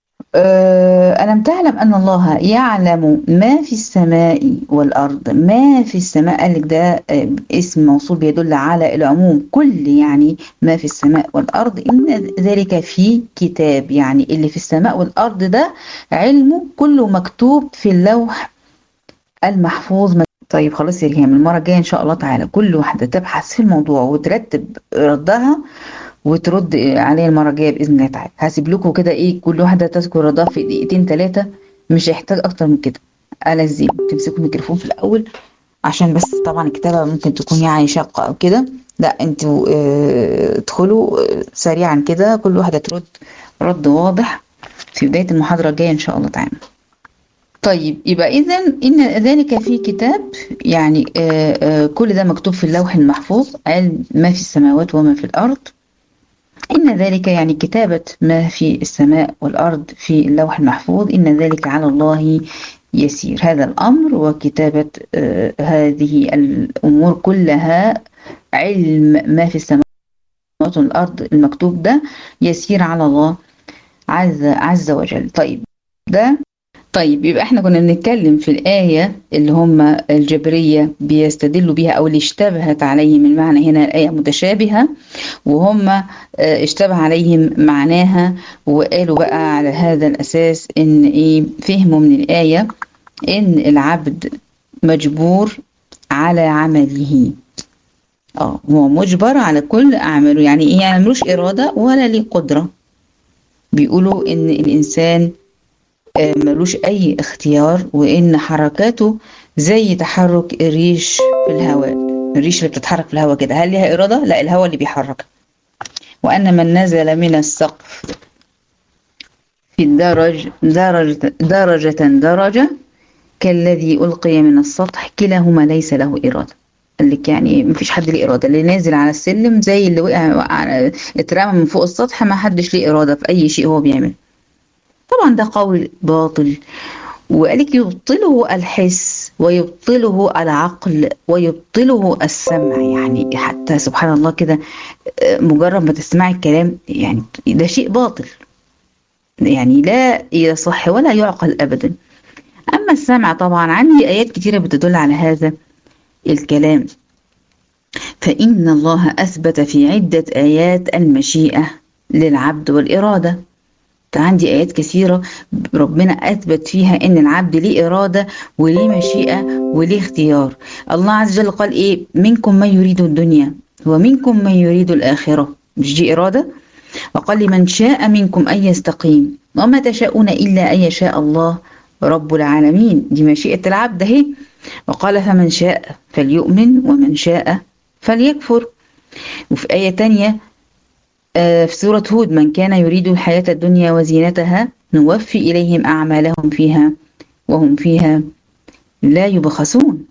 ألم تعلم أن الله يعلم ما في السماء والأرض. ما في السماء قال لك ده اسم موصول بيدل على العموم، كل يعني ما في السماء والأرض إن ذلك في كتاب، يعني اللي في السماء والأرض ده علمه كله مكتوب في اللوح المحفوظ. طيب خلاص يا ريهام، المرة الجاية إن شاء الله تعالى كل واحدة تبحث في الموضوع وترتب ردها وترد عليه المرة الجاية بإذن الله تعالى. هسيب لكم كده إيه، كل واحدة تذكر ردها في دقيقتين 3، مش هيحتاج أكتر من كده. ألزم تمسكوا الميكروفون في الأول عشان بس طبعا الكتابة ممكن تكون يعني شاقة أو كده، لا انتوا ادخلوا سريعا كده كل واحدة ترد رد واضح في بداية المحاضرة الجاية إن شاء الله تعالى. طيب يبقى إذن إن ذلك في كتاب، يعني كل ده مكتوب في اللوح المحفوظ، علم ما في السماوات وما في الأرض. إن ذلك يعني كتابة ما في السماء والأرض في اللوح المحفوظ، إن ذلك على الله يسير. هذا الأمر وكتابة هذه الأمور كلها، علم ما في السماوات والأرض المكتوب ده يسير على الله عز وجل. طيب يبقى احنا كنا بنتكلم في الآية اللي هم الجبرية بيستدلوا بيها أو اللي اشتبهت عليهم المعنى، هنا الآية متشابهة وهم اشتبه عليهم معناها، وقالوا بقى على هذا الأساس إن إيه، فهموا من الآية إن العبد مجبور على عمله. هو مجبر على كل أعماله، يعني إيه؟ يعني ملوش إرادة ولا ليه قدرة. بيقولوا إن الإنسان ملوش أي اختيار، وإن حركاته زي تحرك الريش في الهواء. الريش اللي بتتحرك في الهواء كده، هل ليها إرادة؟ لا، الهواء اللي بيحركها. وأن من نزل من السقف في درجة كالذي ألقي من السطح كلاهما ليس له إرادة. قال لك يعني مفيش حد ليه إرادة، اللي نازل على السلم زي اللي وقع اترمى من فوق السطح، ما حدش ليه إرادة في أي شيء هو بيعمل. طبعا ده قول باطل، وقالك يبطله الحس ويبطله العقل ويبطله السمع. يعني حتى سبحان الله كده مجرد ما تسمعي الكلام يعني ده شيء باطل، يعني لا يصح ولا يعقل أبدا. أما السمع طبعا عندي آيات كتيرة بتدل على هذا الكلام، فإن الله أثبت في عدة آيات المشيئة للعبد والإرادة. عندي آيات كثيرة ربنا أثبت فيها إن العبد ليه إرادة وليه مشيئة وليه اختيار. الله عز وجل قال إيه؟ منكم من يريد الدنيا ومنكم من يريد الآخرة، مش دي إرادة؟ وقال لمن شاء منكم أن يستقيم وما تشاءون إلا أن يشاء الله رب العالمين، دي مشيئة العبد اهي. وقال فمن شاء فليؤمن ومن شاء فليكفر. وفي آية تانية في سورة هود: من كان يريد الحياة الدنيا وزينتها نوفي إليهم أعمالهم فيها وهم فيها لا يبخسون.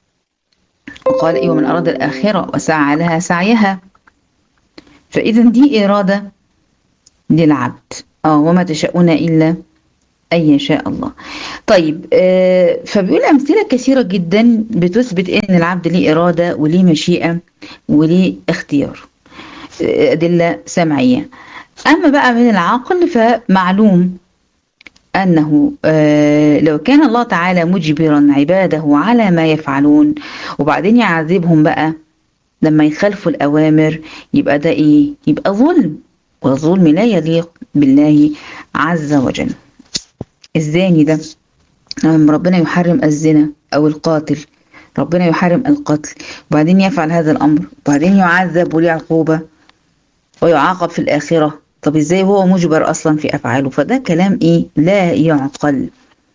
وقال أيوة من أراد الآخرة وسعى لها سعيها. فإذا دي إرادة للعبد. وما تشاءون إلا أن يشاء الله. طيب فبيقول أمثلة كثيرة جدا بتثبت إن العبد ليه إرادة وليه مشيئة وليه اختيار، أدلة سمعية. أما بقى من العقل فمعلوم أنه لو كان الله تعالى مجبرا عباده على ما يفعلون وبعدين يعذبهم بقى لما يخالفوا الأوامر، يبقى ده إيه؟ يبقى ظلم، والظلم لا يليق بالله عز وجل. الزاني ده لما ربنا يحرم الزنا أو القاتل، ربنا يحرم القتل وبعدين يفعل هذا الأمر وبعدين يعذب وليه عقوبة ويعاقب في الآخرة، طب ازاي هو مجبر أصلا في أفعاله؟ فده كلام إيه؟ لا يعقل.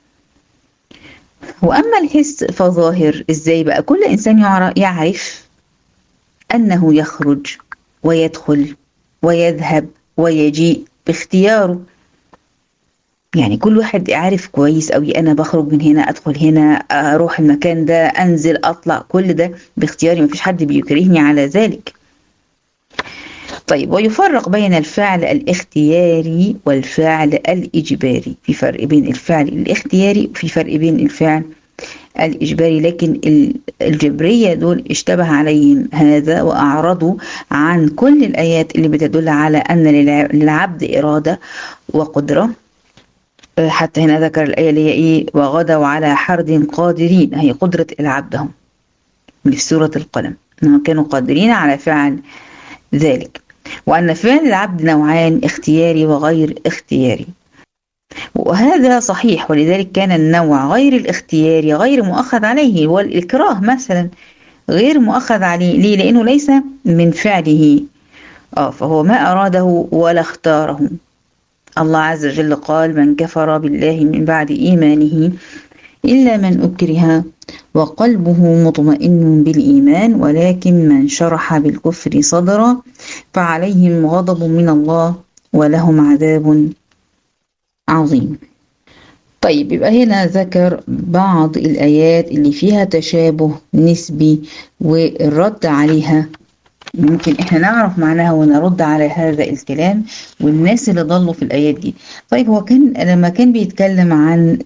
وأما الحس فظاهر. ازاي بقى؟ كل إنسان يعرف أنه يخرج ويدخل ويذهب ويجيء باختياره. يعني كل واحد عارف كويس أوي أنا بخرج من هنا، أدخل هنا، أروح المكان ده، أنزل، أطلع، كل ده باختياري، مفيش حد بيكرهني على ذلك. طيب، ويفرق بين الفعل الاختياري والفعل الإجباري. في فرق بين الفعل الاختياري وفي فرق بين الفعل الإجباري، لكن الجبرية دول اشتبه عليهم هذا وأعرضوا عن كل الآيات اللي بتدل على أن للعبد إرادة وقدرة. حتى هنا ذكر الآية اللي هي إيه، وغدوا على حرد قادرين، هي قدرة العبد هم في سورة القلم، أنهم كانوا قادرين على فعل ذلك. وأن فعل العبد نوعان، اختياري وغير اختياري، وهذا صحيح. ولذلك كان النوع غير الاختياري غير مؤخذ عليه، هو الإكراه مثلا غير مؤخذ عليه. ليه؟ لأنه ليس من فعله، فهو ما أراده ولا اختاره. الله عز وجل قال: من كفر بالله من بعد إيمانه إلا من أكره وقلبه مطمئن بالإيمان ولكن من شرح بالكفر صدرا فعليهم غضب من الله ولهم عذاب عظيم. طيب، يبقى هنا ذكر بعض الآيات اللي فيها تشابه نسبي والرد عليها، ممكن احنا نعرف معناها ونرد على هذا الكلام والناس اللي ضلوا في الآيات دي. طيب، هو كان لما كان بيتكلم عن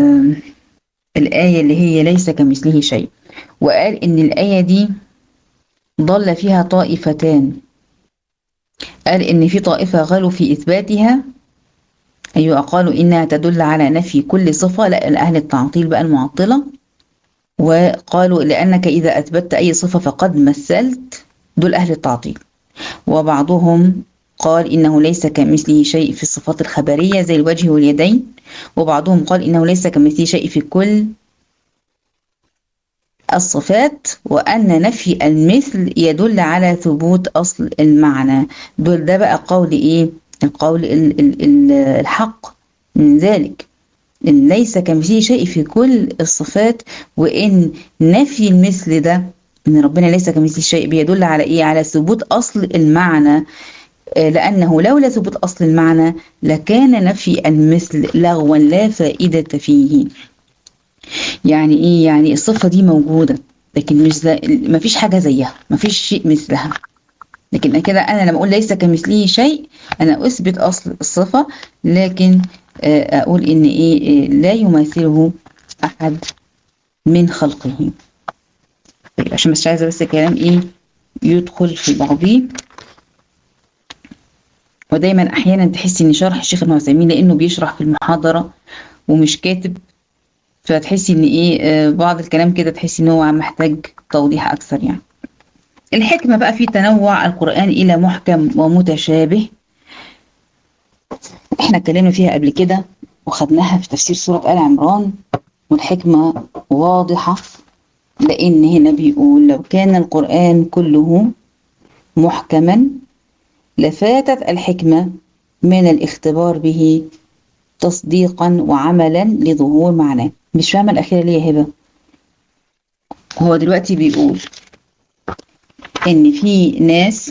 الآية اللي هي ليس كمثله شيء، وقال إن الآية دي ضل فيها طائفتان، قال إن في طائفة غلوا في إثباتها، أيوة، قالوا إنها تدل على نفي كل صفة، لا، أهل التعطيل بقى المعطلة، وقالوا لأنك إذا أثبتت أي صفة فقد مثلت، دول أهل التعطيل. وبعضهم قال إنه ليس كمثله شيء في الصفات الخبرية زي الوجه واليدين، وبعضهم قال إنه ليس كمثله شيء في كل الصفات، وأن نفي المثل يدل على ثبوت أصل المعنى. دول ده بقى قول إيه؟ القول الحق من ذلك، إن ليس كمثله شيء في كل الصفات، وإن نفي المثل ده، إن ربنا ليس كمثله شيء، بيدل على إيه؟ على ثبوت أصل المعنى، لأنه لولا ثبوت أصل المعنى لكان نفي المثل لغوا لا فائدة فيه. يعني إيه؟ يعني الصفة دي موجودة لكن مش ما فيش حاجة زيها، ما فيش شيء مثلها. لكن كده أنا لما أقول ليس كمثله شيء، أنا أثبت أصل الصفة، لكن أقول إن إيه؟ لا يماثله أحد من خلقه. طيب، عشان مش عايزة بس الكلام إيه يدخل في بعضيه. ودايما أحيانا تحسي إن شرح الشيخ ابن عثيمين لأنه بيشرح في المحاضرة ومش كاتب، فتحسي إن إيه بعض الكلام كده تحسي إن هو محتاج توضيح أكثر. يعني الحكمة بقى في تنوع القرآن إلى محكم ومتشابه، احنا اتكلمنا فيها قبل كده وخدناها في تفسير سورة آل عمران، والحكمة واضحة، لأن هنا بيقول: لو كان القرآن كله محكما لفاتت الحكمة من الاختبار به تصديقا وعملا لظهور معناه. مش فاهمة الأخيرة ليه يا هبة؟ هو دلوقتي بيقول إن في ناس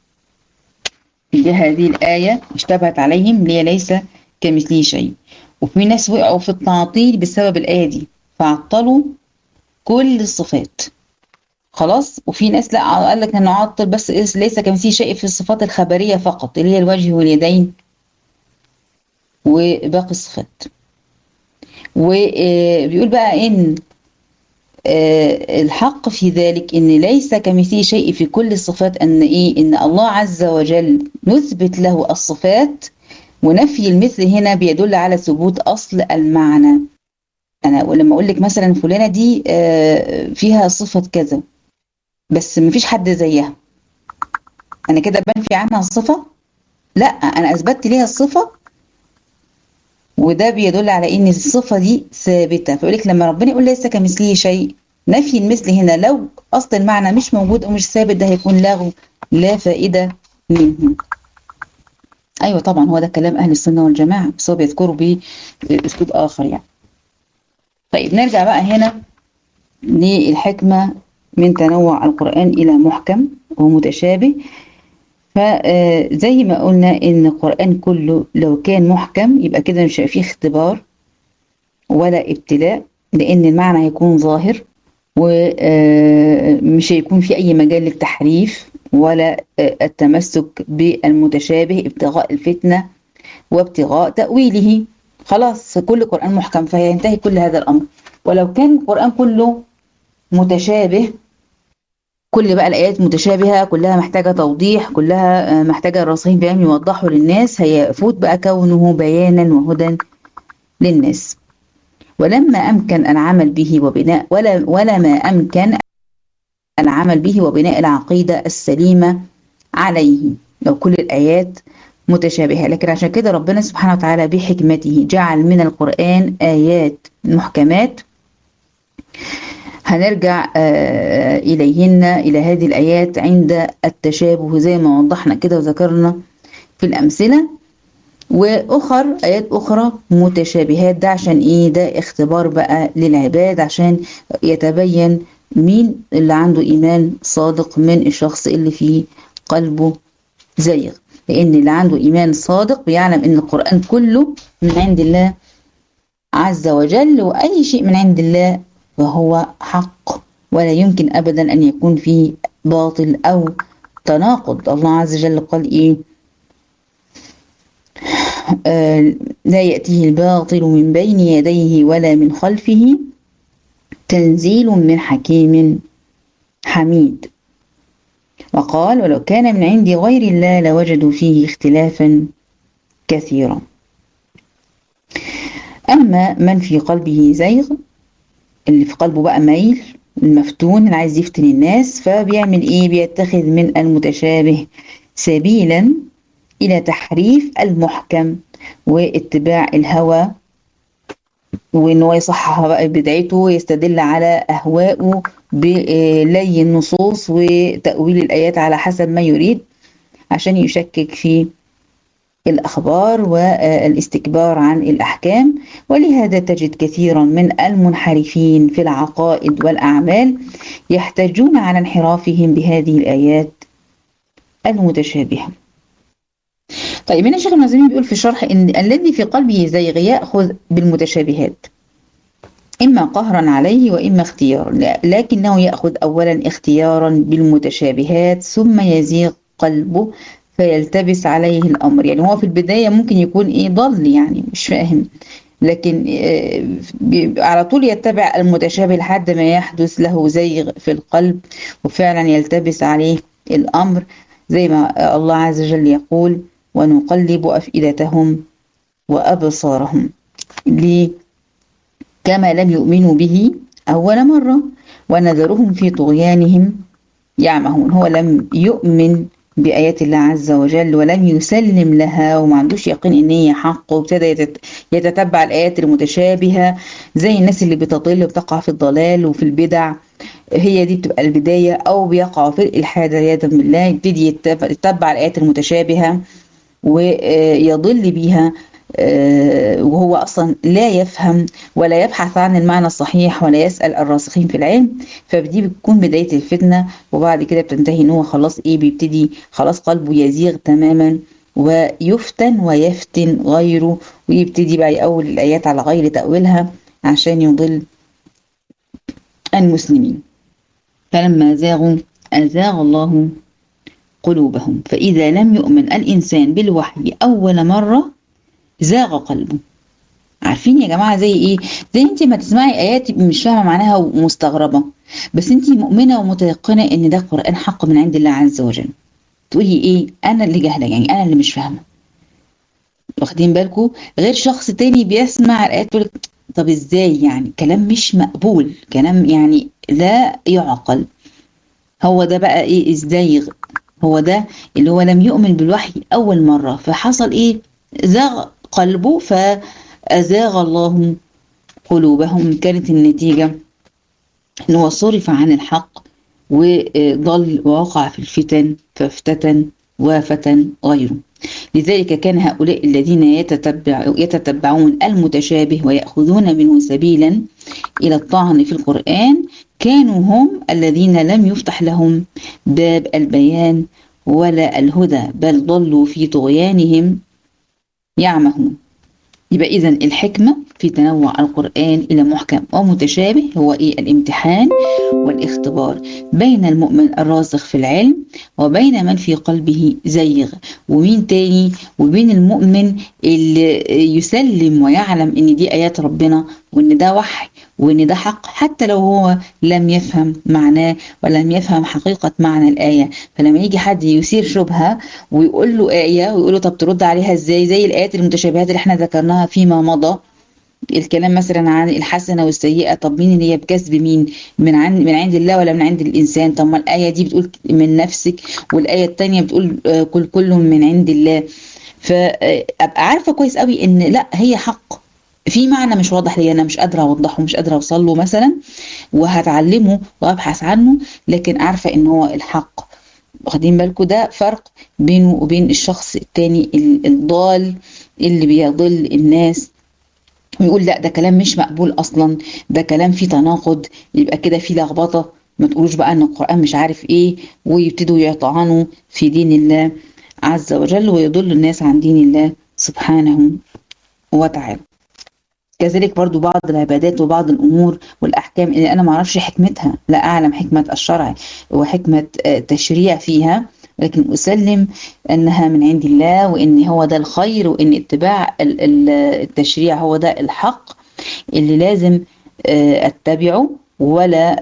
بهذه الآية اشتبهت عليهم اللي هي ليس كمثله شيء، وفي ناس وقعوا في التعطيل بسبب الآية دي فعطلوا كل الصفات خلاص، وفي ناس لا، قال لك نعطل بس ليس كمثله شيء في الصفات الخبرية فقط اللي هي الوجه واليدين وباقي الصفات. وبيقول بقى إن الحق في ذلك إن ليس كمثله شيء في كل الصفات، أن إيه؟ إن الله عز وجل نثبت له الصفات، ونفي المثل هنا بيدل على ثبوت أصل المعنى. أنا لما أقول لك مثلا فلانة دي فيها صفة كذا بس مفيش حد زيها، أنا كده بنفي عنها الصفة؟ لا، أنا أثبتت ليها الصفة، وده بيدل على ان الصفة دي ثابتة. فيقول لك لما ربنا يقول ليس كمثله شيء، نفي المثل هنا لو اصل المعنى مش موجود او مش ثابت ده هيكون لغو لا فائدة منه. ايوه طبعا، هو ده كلام اهل السنة والجماعة، بس هو بيذكره باسلوب اخر يعني. طيب، نرجع بقى هنا للحكمة من تنوع القرآن الى محكم ومتشابه. فزي ما قلنا ان القرآن كله لو كان محكم يبقى كده مش هيبقى فيه اختبار ولا ابتلاء، لان المعنى هيكون ظاهر ومش هيكون في اي مجال للتحريف ولا التمسك بالمتشابه ابتغاء الفتنة وابتغاء تأويله. خلاص كل القرآن محكم فينتهي كل هذا الأمر. ولو كان القرآن كله متشابه، كل بقى الآيات متشابهة، كلها محتاجة توضيح، كلها محتاجة الراسخين في العلم يوضحوا للناس، هيفوت بقى كونه بيانا وهدى للناس. ولما أمكن العمل به وبناء ولا ما أمكن العمل به وبناء العقيدة السليمة عليه لو كل الآيات متشابهة. لكن عشان كده ربنا سبحانه وتعالى بحكمته جعل من القرآن آيات محكمات هنرجع إليهن، إلى هذه الآيات عند التشابه زي ما وضحنا كده وذكرنا في الأمثلة، وأخر آيات أخرى متشابهات. ده عشان إيه؟ ده اختبار بقى للعباد عشان يتبين مين اللي عنده إيمان صادق من الشخص اللي فيه قلبه زيغ. لأن اللي عنده إيمان صادق بيعلم إن القرآن كله من عند الله عز وجل، وأي شيء من عند الله فهو حق ولا يمكن أبدا أن يكون فيه باطل أو تناقض. الله عز وجل قال إيه؟ لا يأتيه الباطل من بين يديه ولا من خلفه تنزيل من حكيم حميد. وقال ولو كان من عند غير الله لوجدوا فيه اختلافا كثيرا. أما من في قلبه زيغ، اللي في قلبه بقى ميل، المفتون اللي عايز يفتن الناس، فبيعمل ايه؟ بيتخذ من المتشابه سبيلا إلى تحريف المحكم واتباع الهوى، وإن هو يصحح بقى بدعته ويستدل على أهوائه بلي النصوص وتأويل الآيات على حسب ما يريد عشان يشكك في الأخبار والاستكبار عن الأحكام. ولهذا تجد كثيرا من المنحرفين في العقائد والأعمال يحتجون على انحرافهم بهذه الآيات المتشابهة. طيب هنا الشيخ ابن عثيمين بيقول في الشرح إن الذي في قلبه زيغ يأخذ بالمتشابهات إما قهرا عليه وإما اختيارا، لكنه يأخذ أولا اختيارا بالمتشابهات ثم يزيغ قلبه فيلتبس عليه الأمر. يعني هو في البداية ممكن يكون إيه؟ ضل، يعني مش فاهم، لكن على طول يتبع المتشابه لحد ما يحدث له زيغ في القلب وفعلا يلتبس عليه الأمر، زي ما الله عز وجل يقول ونقلب أفئدتهم وأبصارهم كما لم يؤمنوا به أول مرة ونذرهم في طغيانهم يعمهون. هو لم يؤمن بآيات الله عز وجل ولم يسلم لها وما عندوش يقين ان هي حق، وابتدى يتتبع الآيات المتشابهة زي الناس اللي بتضل وبتقع في الضلال وفي البدع. هي دي بتبقى البداية، أو بيقع في الإلحاد عياذا بالله، يبتدي يتبع الآيات المتشابهة ويضل بيها وهو أصلا لا يفهم ولا يبحث عن المعنى الصحيح ولا يسأل الراسخين في العلم. فدي بتكون بداية الفتنة، وبعد كده بتنتهي ان هو خلاص ايه؟ بيبتدي خلاص قلبه يزيغ تماما ويفتن ويفتن غيره، ويبتدي بقى يأول الآيات على غير تأويلها عشان يضل المسلمين. فلما زاغوا أزاغ الله قلوبهم، فإذا لم يؤمن الإنسان بالوحي أول مرة زاغ قلبه. عارفين يا جماعة زي ايه؟ زي انت ما تسمعي آيات مش فاهمة معناها ومستغربة، بس انت مؤمنة ومتيقنة ان ده قرآن حق من عند الله عز وجل، تقولي ايه؟ انا اللي جاهلة، يعني انا اللي مش فاهمة. واخدين بالكم؟ غير شخص تاني بيسمع الآيات يقول طب ازاي؟ يعني كلام مش مقبول، كلام يعني لا يعقل. هو ده بقى ايه؟ الزيغ. هو ده اللي هو لم يؤمن بالوحي أول مرة، فحصل ايه؟ زاغ قلبه فأزاغ الله قلوبهم. كانت النتيجة ان هو صرف عن الحق وضل ووقع في الفتن فافتتن وفتن غيره. لذلك كان هؤلاء الذين يتتبعون المتشابه ويأخذون منه سبيلا إلى الطعن في القرآن كانوا هم الذين لم يفتح لهم باب البيان ولا الهدى بل ضلوا في طغيانهم يعمهون. يبقى إذا الحكمة في تنوع القرآن إلى محكم ومتشابه هو إيه؟ الامتحان والاختبار بين المؤمن الراسخ في العلم وبين من في قلبه زيغ، ومين تاني؟ وبين المؤمن اللي يسلم ويعلم إن دي آيات ربنا وإن ده وحي وإن ده حق، حتى لو هو لم يفهم معناه ولم يفهم حقيقة معنى الآية. فلما يجي حد يثير شبهة ويقول له آية ويقول له طب ترد عليها إزاي، زي الآيات المتشابهات اللي احنا ذكرناها فيما مضى، الكلام مثلا عن الحسنة والسيئة، طب مين اللي هي بكسب مين؟ من عند الله ولا من عند الإنسان؟ طب ما الآية دي بتقول من نفسك والآية التانية بتقول كل من عند الله. فأبقى عارفة كويس قوي إن لا، هي حق، في معنى مش واضح لي، أنا مش قادرة أوضحه، مش قادرة أوصل له مثلا، وهتعلمه وأبحث عنه، لكن عارفة إن هو الحق. واخدين بالكم؟ ده فرق بينه وبين الشخص التاني الضال اللي بيضل الناس ويقول لا ده كلام مش مقبول اصلا، ده كلام فيه تناقض، يبقى كده فيه لخبطه، ما تقولوش بقى ان القرآن مش عارف ايه، ويبتدوا يطعنوا في دين الله عز وجل ويضل الناس عن دين الله سبحانه وتعالى. كذلك برضو بعض العبادات وبعض الأمور والأحكام اللي أنا معرفش حكمتها، لا أعلم حكمة الشرع وحكمة تشريع فيها، لكن أسلم أنها من عند الله وإن هو ده الخير وإن اتباع التشريع هو ده الحق اللي لازم أتبعه ولا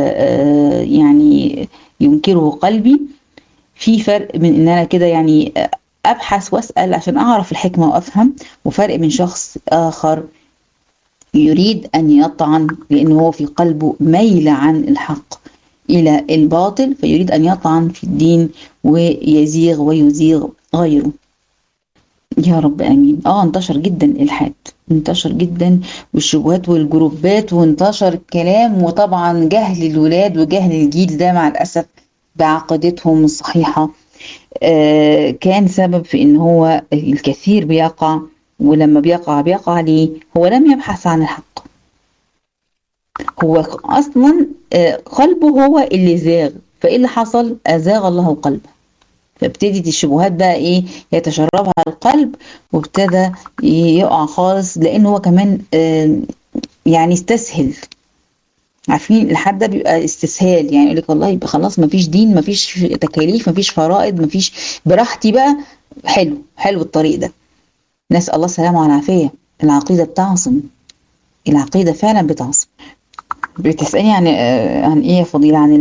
يعني ينكره قلبي. في فرق من إن أنا كده يعني أبحث وأسأل عشان أعرف الحكمة وأفهم، وفرق من شخص آخر يريد أن يطعن لأنه هو في قلبه ميل عن الحق إلى الباطل، فيريد أن يطعن في الدين ويزيغ ويزيغ غيره. يا رب آمين. انتشر جدا الإلحاد، انتشر جدا والشبهات والجروبات، وانتشر الكلام، وطبعا جهل الولاد وجهل الجيل ده مع الأسف بعقيدتهم الصحيحة كان سبب في ان هو الكثير بيقع، ولما بيقع ليه؟ هو لم يبحث عن الحق، هو اصلا قلبه هو اللي زاغ، فايه اللي حصل؟ ازاغ الله قلبه، فابتدت الشبهات بقى ايه؟ يتشربها القلب، وابتدى يقع خالص، لانه هو كمان يعني استسهل. عارفين الحد ده بيبقى استسهال، يعني يقول لك والله يبقى خلاص مفيش دين، مفيش تكاليف، مفيش فرائض، مفيش، براحتي بقى، حلو الطريق ده. نسأل الله السلامة والعافية. العقيدة بتعصم، العقيدة فعلا بتعصم. بتسألني عن ايه يا فضيلة؟ عن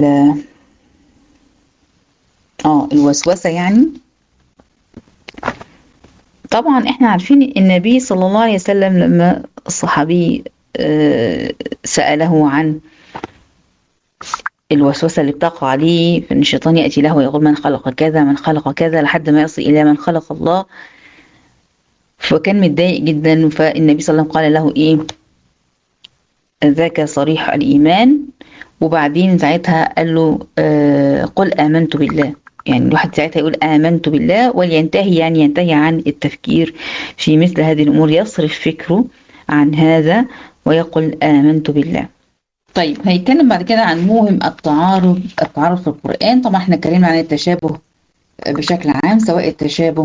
الوسوسة يعني. طبعا احنا عارفين النبي صلى الله عليه وسلم لما الصحابي سأله عن الوسوسة اللي بتقع عليه، فإن الشيطان يأتي له ويقول من خلق كذا من خلق كذا لحد ما يصل إلى من خلق الله، فكان متضايق جدا. فالنبي صلى الله عليه وسلم قال له ايه؟ ذاك صريح الإيمان. وبعدين ساعتها قال له قل آمنت بالله. يعني الواحد ساعتها يقول آمنت بالله ولينتهي، يعني ينتهي عن التفكير في مثل هذه الأمور، يصرف فكره عن هذا ويقول آمنت بالله. طيب هيتكلم بعد كده عن موهم التعارض في القرآن. طبعا احنا اتكلمنا عن التشابه بشكل عام، سواء التشابه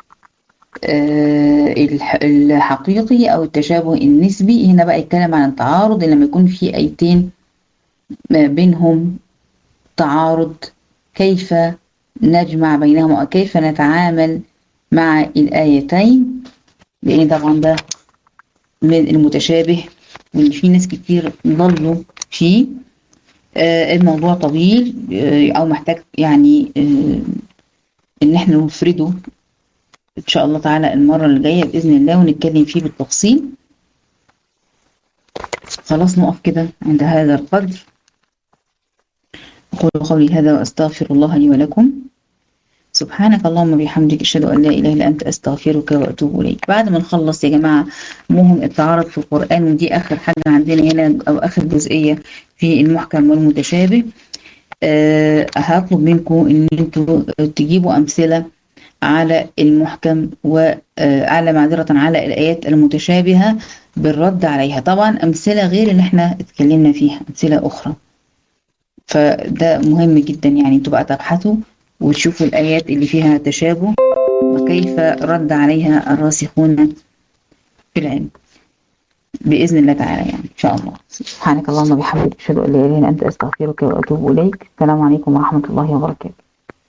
الحقيقي أو التشابه النسبي. هنا بقى يتكلم عن التعارض لما يكون في آيتين بينهم تعارض، كيف نجمع بينهما وكيف نتعامل مع الآيتين، لأن طبعا ده من المتشابه واللي في ناس كتير ضلوا فيه. الموضوع طويل أو محتاج يعني إن احنا نفرده إن شاء الله تعالى المرة اللي جاية بإذن الله ونتكلم فيه بالتفصيل. خلاص نقف كده عند هذا القدر. أقول قولي هذا وأستغفر الله لي ولكم. سبحانك اللهم وبحمدك أشهد أن لا إله إلا أنت أستغفرك وأتوب إليك. بعد ما نخلص يا جماعة موهم التعارض في القرآن، ودي آخر حاجة عندنا هنا أو آخر جزئية في المحكم والمتشابه، هطلب منكم إن أنتوا تجيبوا أمثلة على المحكم وعلى على الآيات المتشابهة بالرد عليها. طبعا أمثلة غير اللي احنا اتكلمنا فيها، أمثلة أخرى، فده مهم جدا يعني انتوا بقى تبحثوا وتشوفوا الآيات اللي فيها تشابه وكيف رد عليها الراسخون في العلم بإذن الله تعالى يعني إن شاء الله. سبحانك اللهم وبحمدك أشهد أن لا إله إلا أنت أستغفرك وأتوب إليك. السلام عليكم ورحمة الله وبركاته.